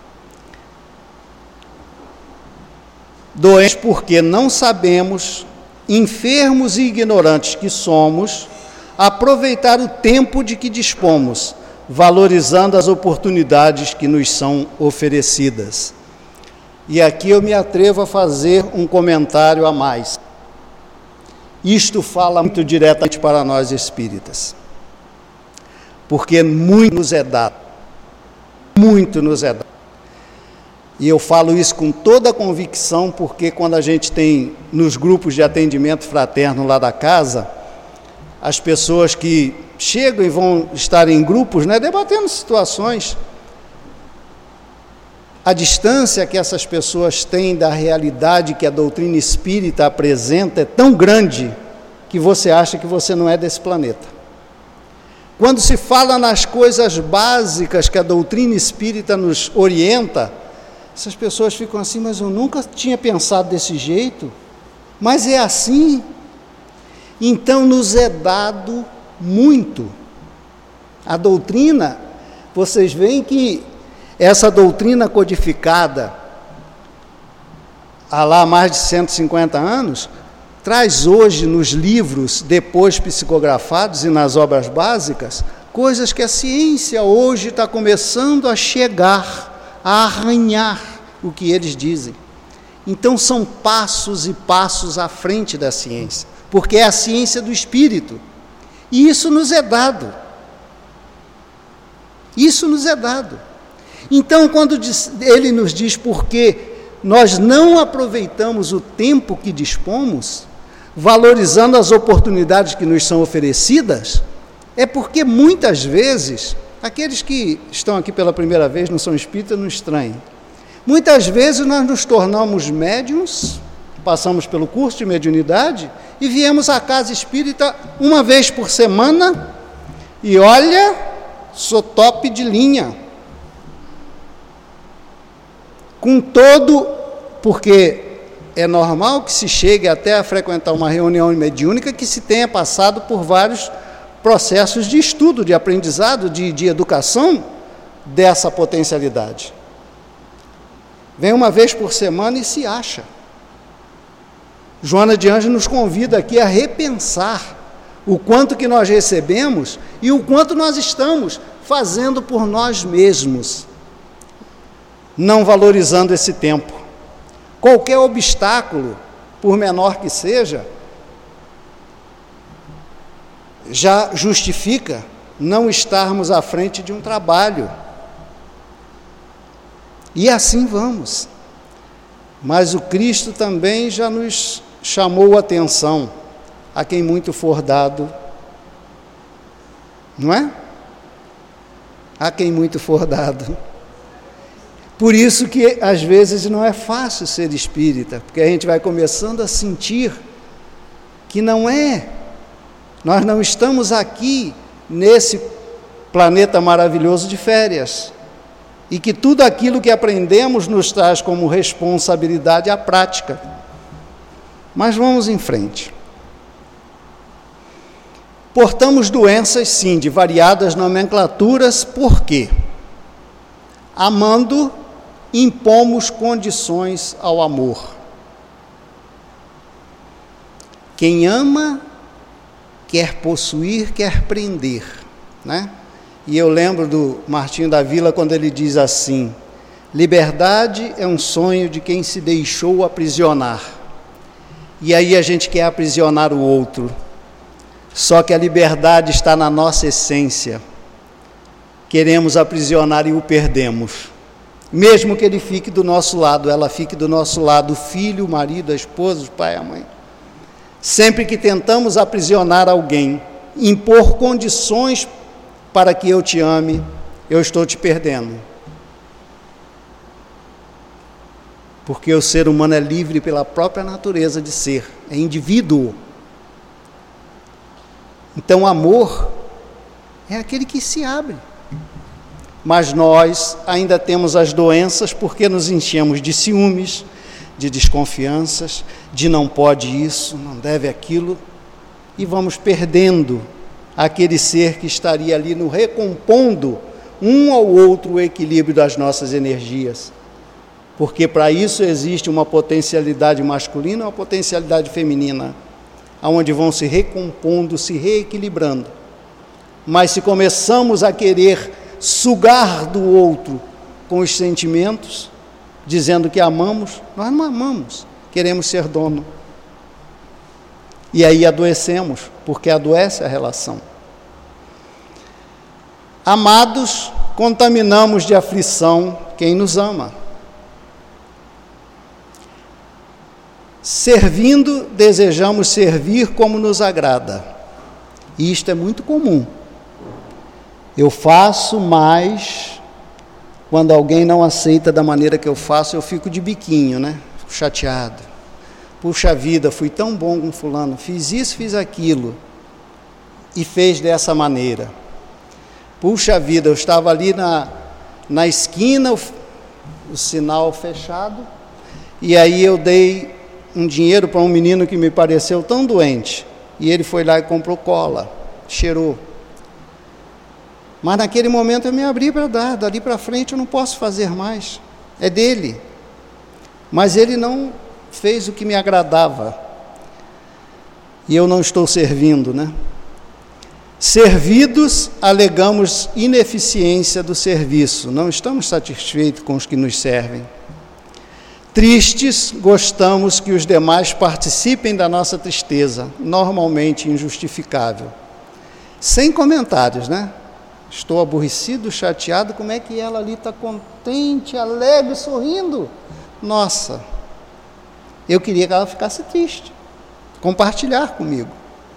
Doentes porque não sabemos, enfermos e ignorantes que somos, aproveitar o tempo de que dispomos, valorizando as oportunidades que nos são oferecidas. E aqui eu me atrevo a fazer um comentário a mais. Isto fala muito diretamente para nós espíritas, porque muito nos é dado, muito nos é dado. E eu falo isso com toda a convicção, porque quando a gente tem nos grupos de atendimento fraterno lá da casa, as pessoas que chegam e vão estar em grupos, né, debatendo situações, a distância que essas pessoas têm da realidade que a doutrina espírita apresenta é tão grande que você acha que você não é desse planeta. Quando se fala nas coisas básicas que a doutrina espírita nos orienta, essas pessoas ficam assim, mas eu nunca tinha pensado desse jeito, mas é assim. Então nos é dado muito. A doutrina, vocês veem que essa doutrina codificada há lá mais de cento e cinquenta anos, traz hoje nos livros, depois psicografados e nas obras básicas, coisas que a ciência hoje está começando a chegar, a arranhar o que eles dizem. Então são passos e passos à frente da ciência, porque é a ciência do espírito, e isso nos é dado. Isso nos é dado. Então, quando ele nos diz porque nós não aproveitamos o tempo que dispomos, valorizando as oportunidades que nos são oferecidas, é porque muitas vezes, aqueles que estão aqui pela primeira vez, não são espíritas, não estranhem. Muitas vezes nós nos tornamos médiuns, passamos pelo curso de mediunidade e viemos à casa espírita uma vez por semana e olha, sou top de linha. Com todo, porque é normal que se chegue até a frequentar uma reunião mediúnica que se tenha passado por vários processos de estudo, de aprendizado, de, de educação dessa potencialidade. Vem uma vez por semana e se acha. Joana de Ângeles nos convida aqui a repensar o quanto que nós recebemos e o quanto nós estamos fazendo por nós mesmos, não valorizando esse tempo. Qualquer obstáculo, por menor que seja, já justifica não estarmos à frente de um trabalho. E assim vamos. Mas o Cristo também já nos chamou a atenção, a quem muito for dado, não é? A quem muito for dado. Por isso que às vezes não é fácil ser espírita, porque a gente vai começando a sentir que não é. Nós não estamos aqui nesse planeta maravilhoso de férias, e que tudo aquilo que aprendemos nos traz como responsabilidade à prática. Mas vamos em frente. Portamos doenças, sim, de variadas nomenclaturas, por quê? Amando, impomos condições ao amor. Quem ama, quer possuir, quer prender, né? E eu lembro do Martinho da Vila quando ele diz assim: liberdade é um sonho de quem se deixou aprisionar. E aí a gente quer aprisionar o outro. Só que a liberdade está na nossa essência. Queremos aprisionar e o perdemos. Mesmo que ele fique do nosso lado, ela fique do nosso lado, o filho, o marido, a esposa, o pai, a mãe. Sempre que tentamos aprisionar alguém, impor condições para que eu te ame, eu estou te perdendo. Porque o ser humano é livre pela própria natureza de ser, é indivíduo. Então, o amor é aquele que se abre. Mas nós ainda temos as doenças porque nos enchemos de ciúmes, de desconfianças, de não pode isso, não deve aquilo, e vamos perdendo aquele ser que estaria ali no recompondo um ao outro o equilíbrio das nossas energias. Porque para isso existe uma potencialidade masculina e uma potencialidade feminina, onde vão se recompondo, se reequilibrando. Mas se começamos a querer sugar do outro com os sentimentos, dizendo que amamos, nós não amamos, queremos ser dono. E aí adoecemos, porque adoece a relação. Amados, contaminamos de aflição quem nos ama. Servindo, desejamos servir como nos agrada. E isto é muito comum. Eu faço, mas quando alguém não aceita da maneira que eu faço, eu fico de biquinho, né? Fico chateado. Puxa vida, fui tão bom com fulano, fiz isso, fiz aquilo, e fez dessa maneira. Puxa vida, eu estava ali na, na esquina, o, o sinal fechado, e aí eu dei um dinheiro para um menino que me pareceu tão doente, e ele foi lá e comprou cola, cheirou. Mas naquele momento eu me abri para dar, dali para frente eu não posso fazer mais, é dele. Mas ele não fez o que me agradava, e eu não estou servindo, né? Servidos, alegamos ineficiência do serviço, não estamos satisfeitos com os que nos servem. Tristes, gostamos que os demais participem da nossa tristeza, normalmente injustificável. Sem comentários, né? Estou aborrecido, chateado, como é que ela ali está contente, alegre, sorrindo? Nossa, eu queria que ela ficasse triste, compartilhar comigo.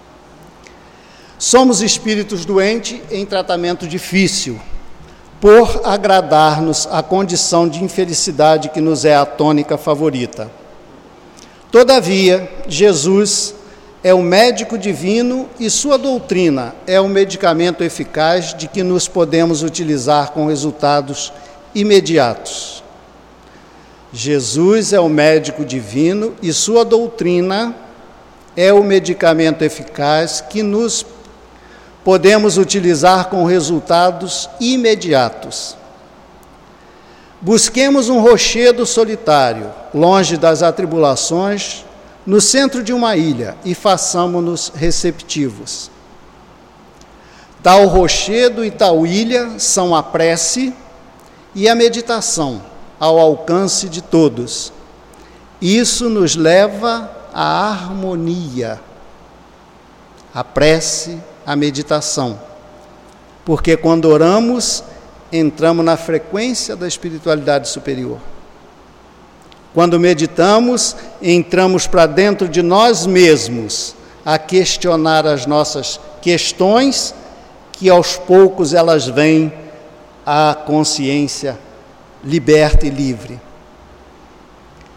Somos espíritos doentes em tratamento difícil, por agradar-nos a condição de infelicidade que nos é a tônica favorita. Todavia, Jesus é o médico divino e sua doutrina é o medicamento eficaz de que nos podemos utilizar com resultados imediatos. Jesus é o médico divino e sua doutrina é o medicamento eficaz que nos podemos utilizar com resultados imediatos. Busquemos um rochedo solitário, longe das atribulações, no centro de uma ilha, e façamo-nos receptivos. Tal rochedo e tal ilha são a prece e a meditação, ao alcance de todos. Isso nos leva à harmonia, a prece, a meditação, porque quando oramos, entramos na frequência da espiritualidade superior. Quando meditamos, entramos para dentro de nós mesmos, a questionar as nossas questões, que aos poucos elas vêm à consciência liberta e livre.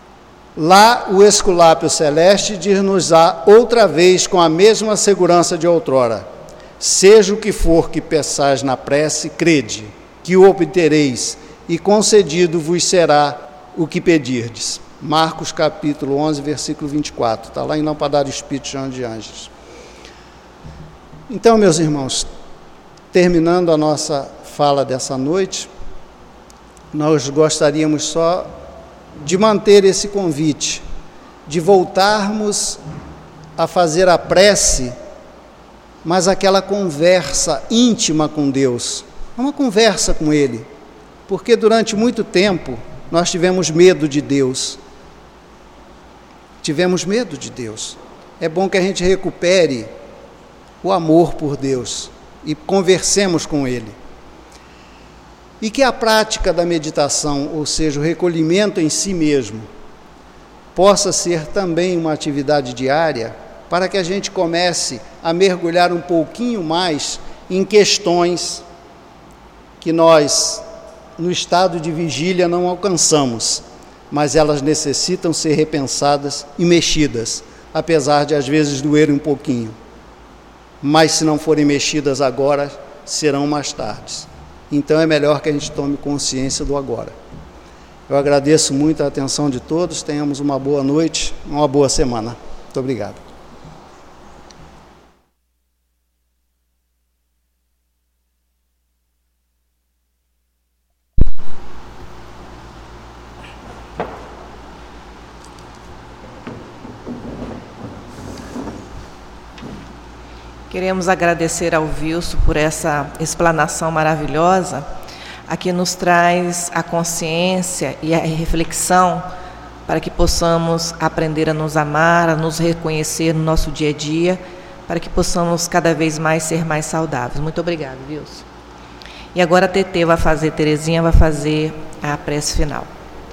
Lá o Esculápio Celeste dir-nos-á outra vez com a mesma segurança de outrora: seja o que for que peçais na prece, crede, que o obtereis, e concedido vos será o que pedirdes. Marcos capítulo onze, versículo vinte e quatro, está lá em Lampadário Espírito João de Ângeles. Então, meus irmãos, terminando a nossa fala dessa noite, nós gostaríamos só de manter esse convite, de voltarmos a fazer a prece, mas aquela conversa íntima com Deus, uma conversa com Ele, porque durante muito tempo nós tivemos medo de Deus, tivemos medo de Deus. É bom que a gente recupere o amor por Deus e conversemos com Ele. E que a prática da meditação, ou seja, o recolhimento em si mesmo, possa ser também uma atividade diária, para que a gente comece a mergulhar um pouquinho mais em questões que nós, no estado de vigília, não alcançamos, mas elas necessitam ser repensadas e mexidas, apesar de às vezes doer um pouquinho. Mas se não forem mexidas agora, serão mais tarde. Então é melhor que a gente tome consciência do agora. Eu agradeço muito a atenção de todos, tenhamos uma boa noite, uma boa semana. Muito obrigado. Queremos agradecer ao Wilson por essa explanação maravilhosa, a que nos traz a consciência e a reflexão para que possamos aprender a nos amar, a nos reconhecer no nosso dia a dia, para que possamos cada vez mais ser mais saudáveis. Muito obrigada, Wilson. E agora a Tetê vai fazer, Terezinha vai fazer a prece final.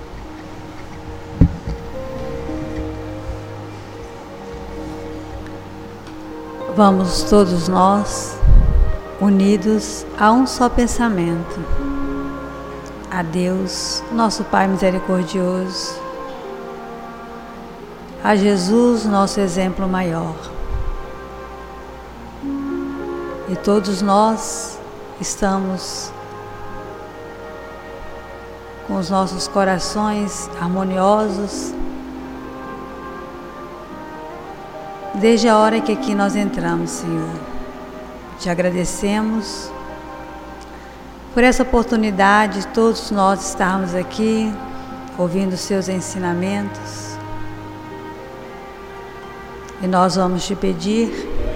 Vamos todos nós, unidos a um só pensamento, a Deus, nosso Pai misericordioso, a Jesus, nosso exemplo maior. E todos nós estamos com os nossos corações harmoniosos, desde a hora que aqui nós entramos, Senhor. Te agradecemos por essa oportunidade de todos nós estarmos aqui, ouvindo os seus ensinamentos. E nós vamos te pedir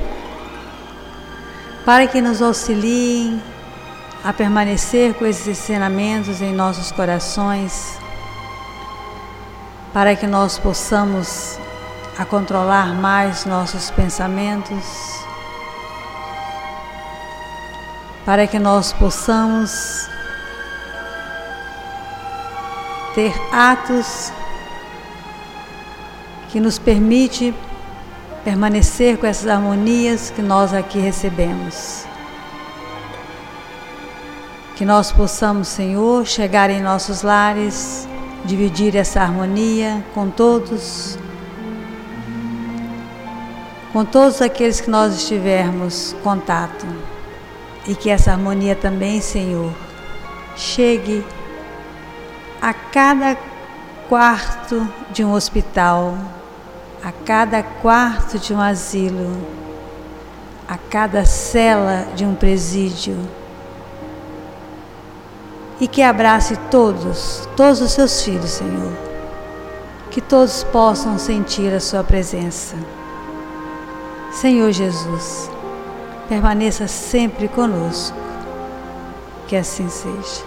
para que nos auxiliem a permanecer com esses ensinamentos em nossos corações, para que nós possamos a controlar mais nossos pensamentos, para que nós possamos ter atos que nos permite permanecer com essas harmonias que nós aqui recebemos. Que nós possamos, Senhor, chegar em nossos lares, dividir essa harmonia com todos, com todos aqueles que nós estivermos em contato, e que essa harmonia também, Senhor, chegue a cada quarto de um hospital, a cada quarto de um asilo, a cada cela de um presídio, e que abrace todos, todos os seus filhos, Senhor, que todos possam sentir a sua presença. Senhor Jesus, permaneça sempre conosco, que assim seja.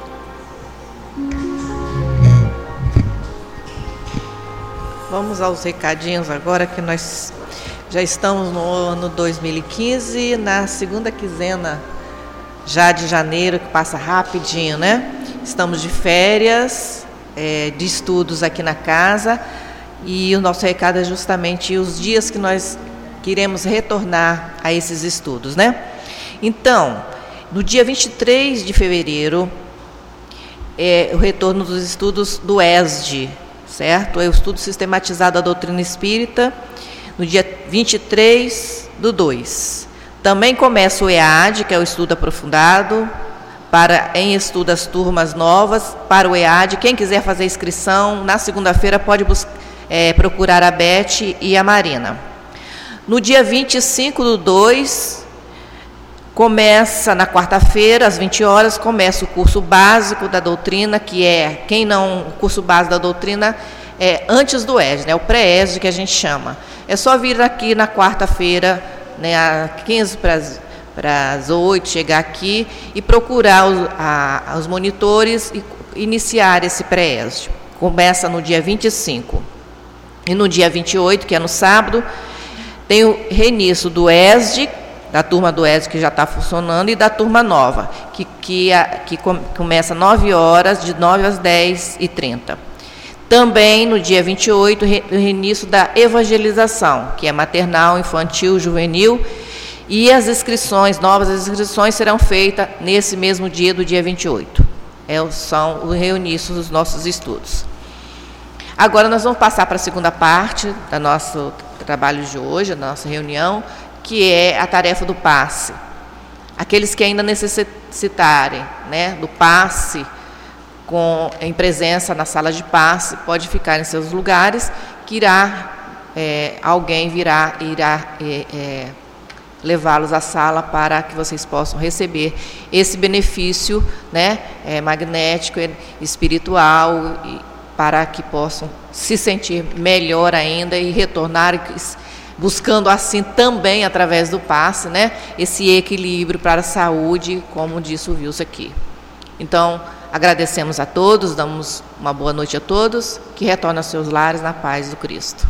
Vamos aos recadinhos agora, que nós já estamos no ano dois mil e quinze, na segunda quinzena já de janeiro, que passa rapidinho, né? Estamos de férias, é, de estudos aqui na casa, e o nosso recado é justamente os dias que nós queremos retornar a esses estudos, né? Então, no dia vinte e três de fevereiro, é o retorno dos estudos do E S D, certo? É o estudo sistematizado da doutrina espírita, no dia vinte e três do dois. Também começa o E A D, que é o estudo aprofundado, para em estudo as turmas novas, para o E A D. Quem quiser fazer inscrição, na segunda-feira pode buscar, é, procurar a Beth e a Marina. No dia vinte e cinco do dois, começa, na quarta-feira, às vinte horas, começa o curso básico da doutrina, que é, quem não, o curso básico da doutrina é antes do E S D, né, o pré-E S D que a gente chama. É só vir aqui na quarta-feira, né, às quinze para as oito, chegar aqui e procurar os, a, os monitores e iniciar esse pré-E S D. Começa no dia vinte e cinco. E no dia vinte e oito, que é no sábado, tem o reinício do E S D, da turma do E S D que já está funcionando, e da turma nova, que, que, a, que com, começa nove horas, de nove às dez e trinta. Também, no dia vinte e oito, o reinício da evangelização, que é maternal, infantil, juvenil, e as inscrições, novas inscrições serão feitas nesse mesmo dia do dia vinte e oito. É, são o reinício dos nossos estudos. Agora nós vamos passar para a segunda parte do nosso trabalho de hoje, da nossa reunião, que é a tarefa do passe. Aqueles que ainda necessitarem, né, do passe, com, em presença na sala de passe, pode ficar em seus lugares, que irá, é, alguém virá, irá é, é, levá-los à sala para que vocês possam receber esse benefício, né, é, magnético, espiritual, e, para que possam se sentir melhor ainda e retornar, buscando assim também, através do passe, né, esse equilíbrio para a saúde, como disse o Wilson aqui. Então, agradecemos a todos, damos uma boa noite a todos, que retornem aos seus lares na paz do Cristo.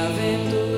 vento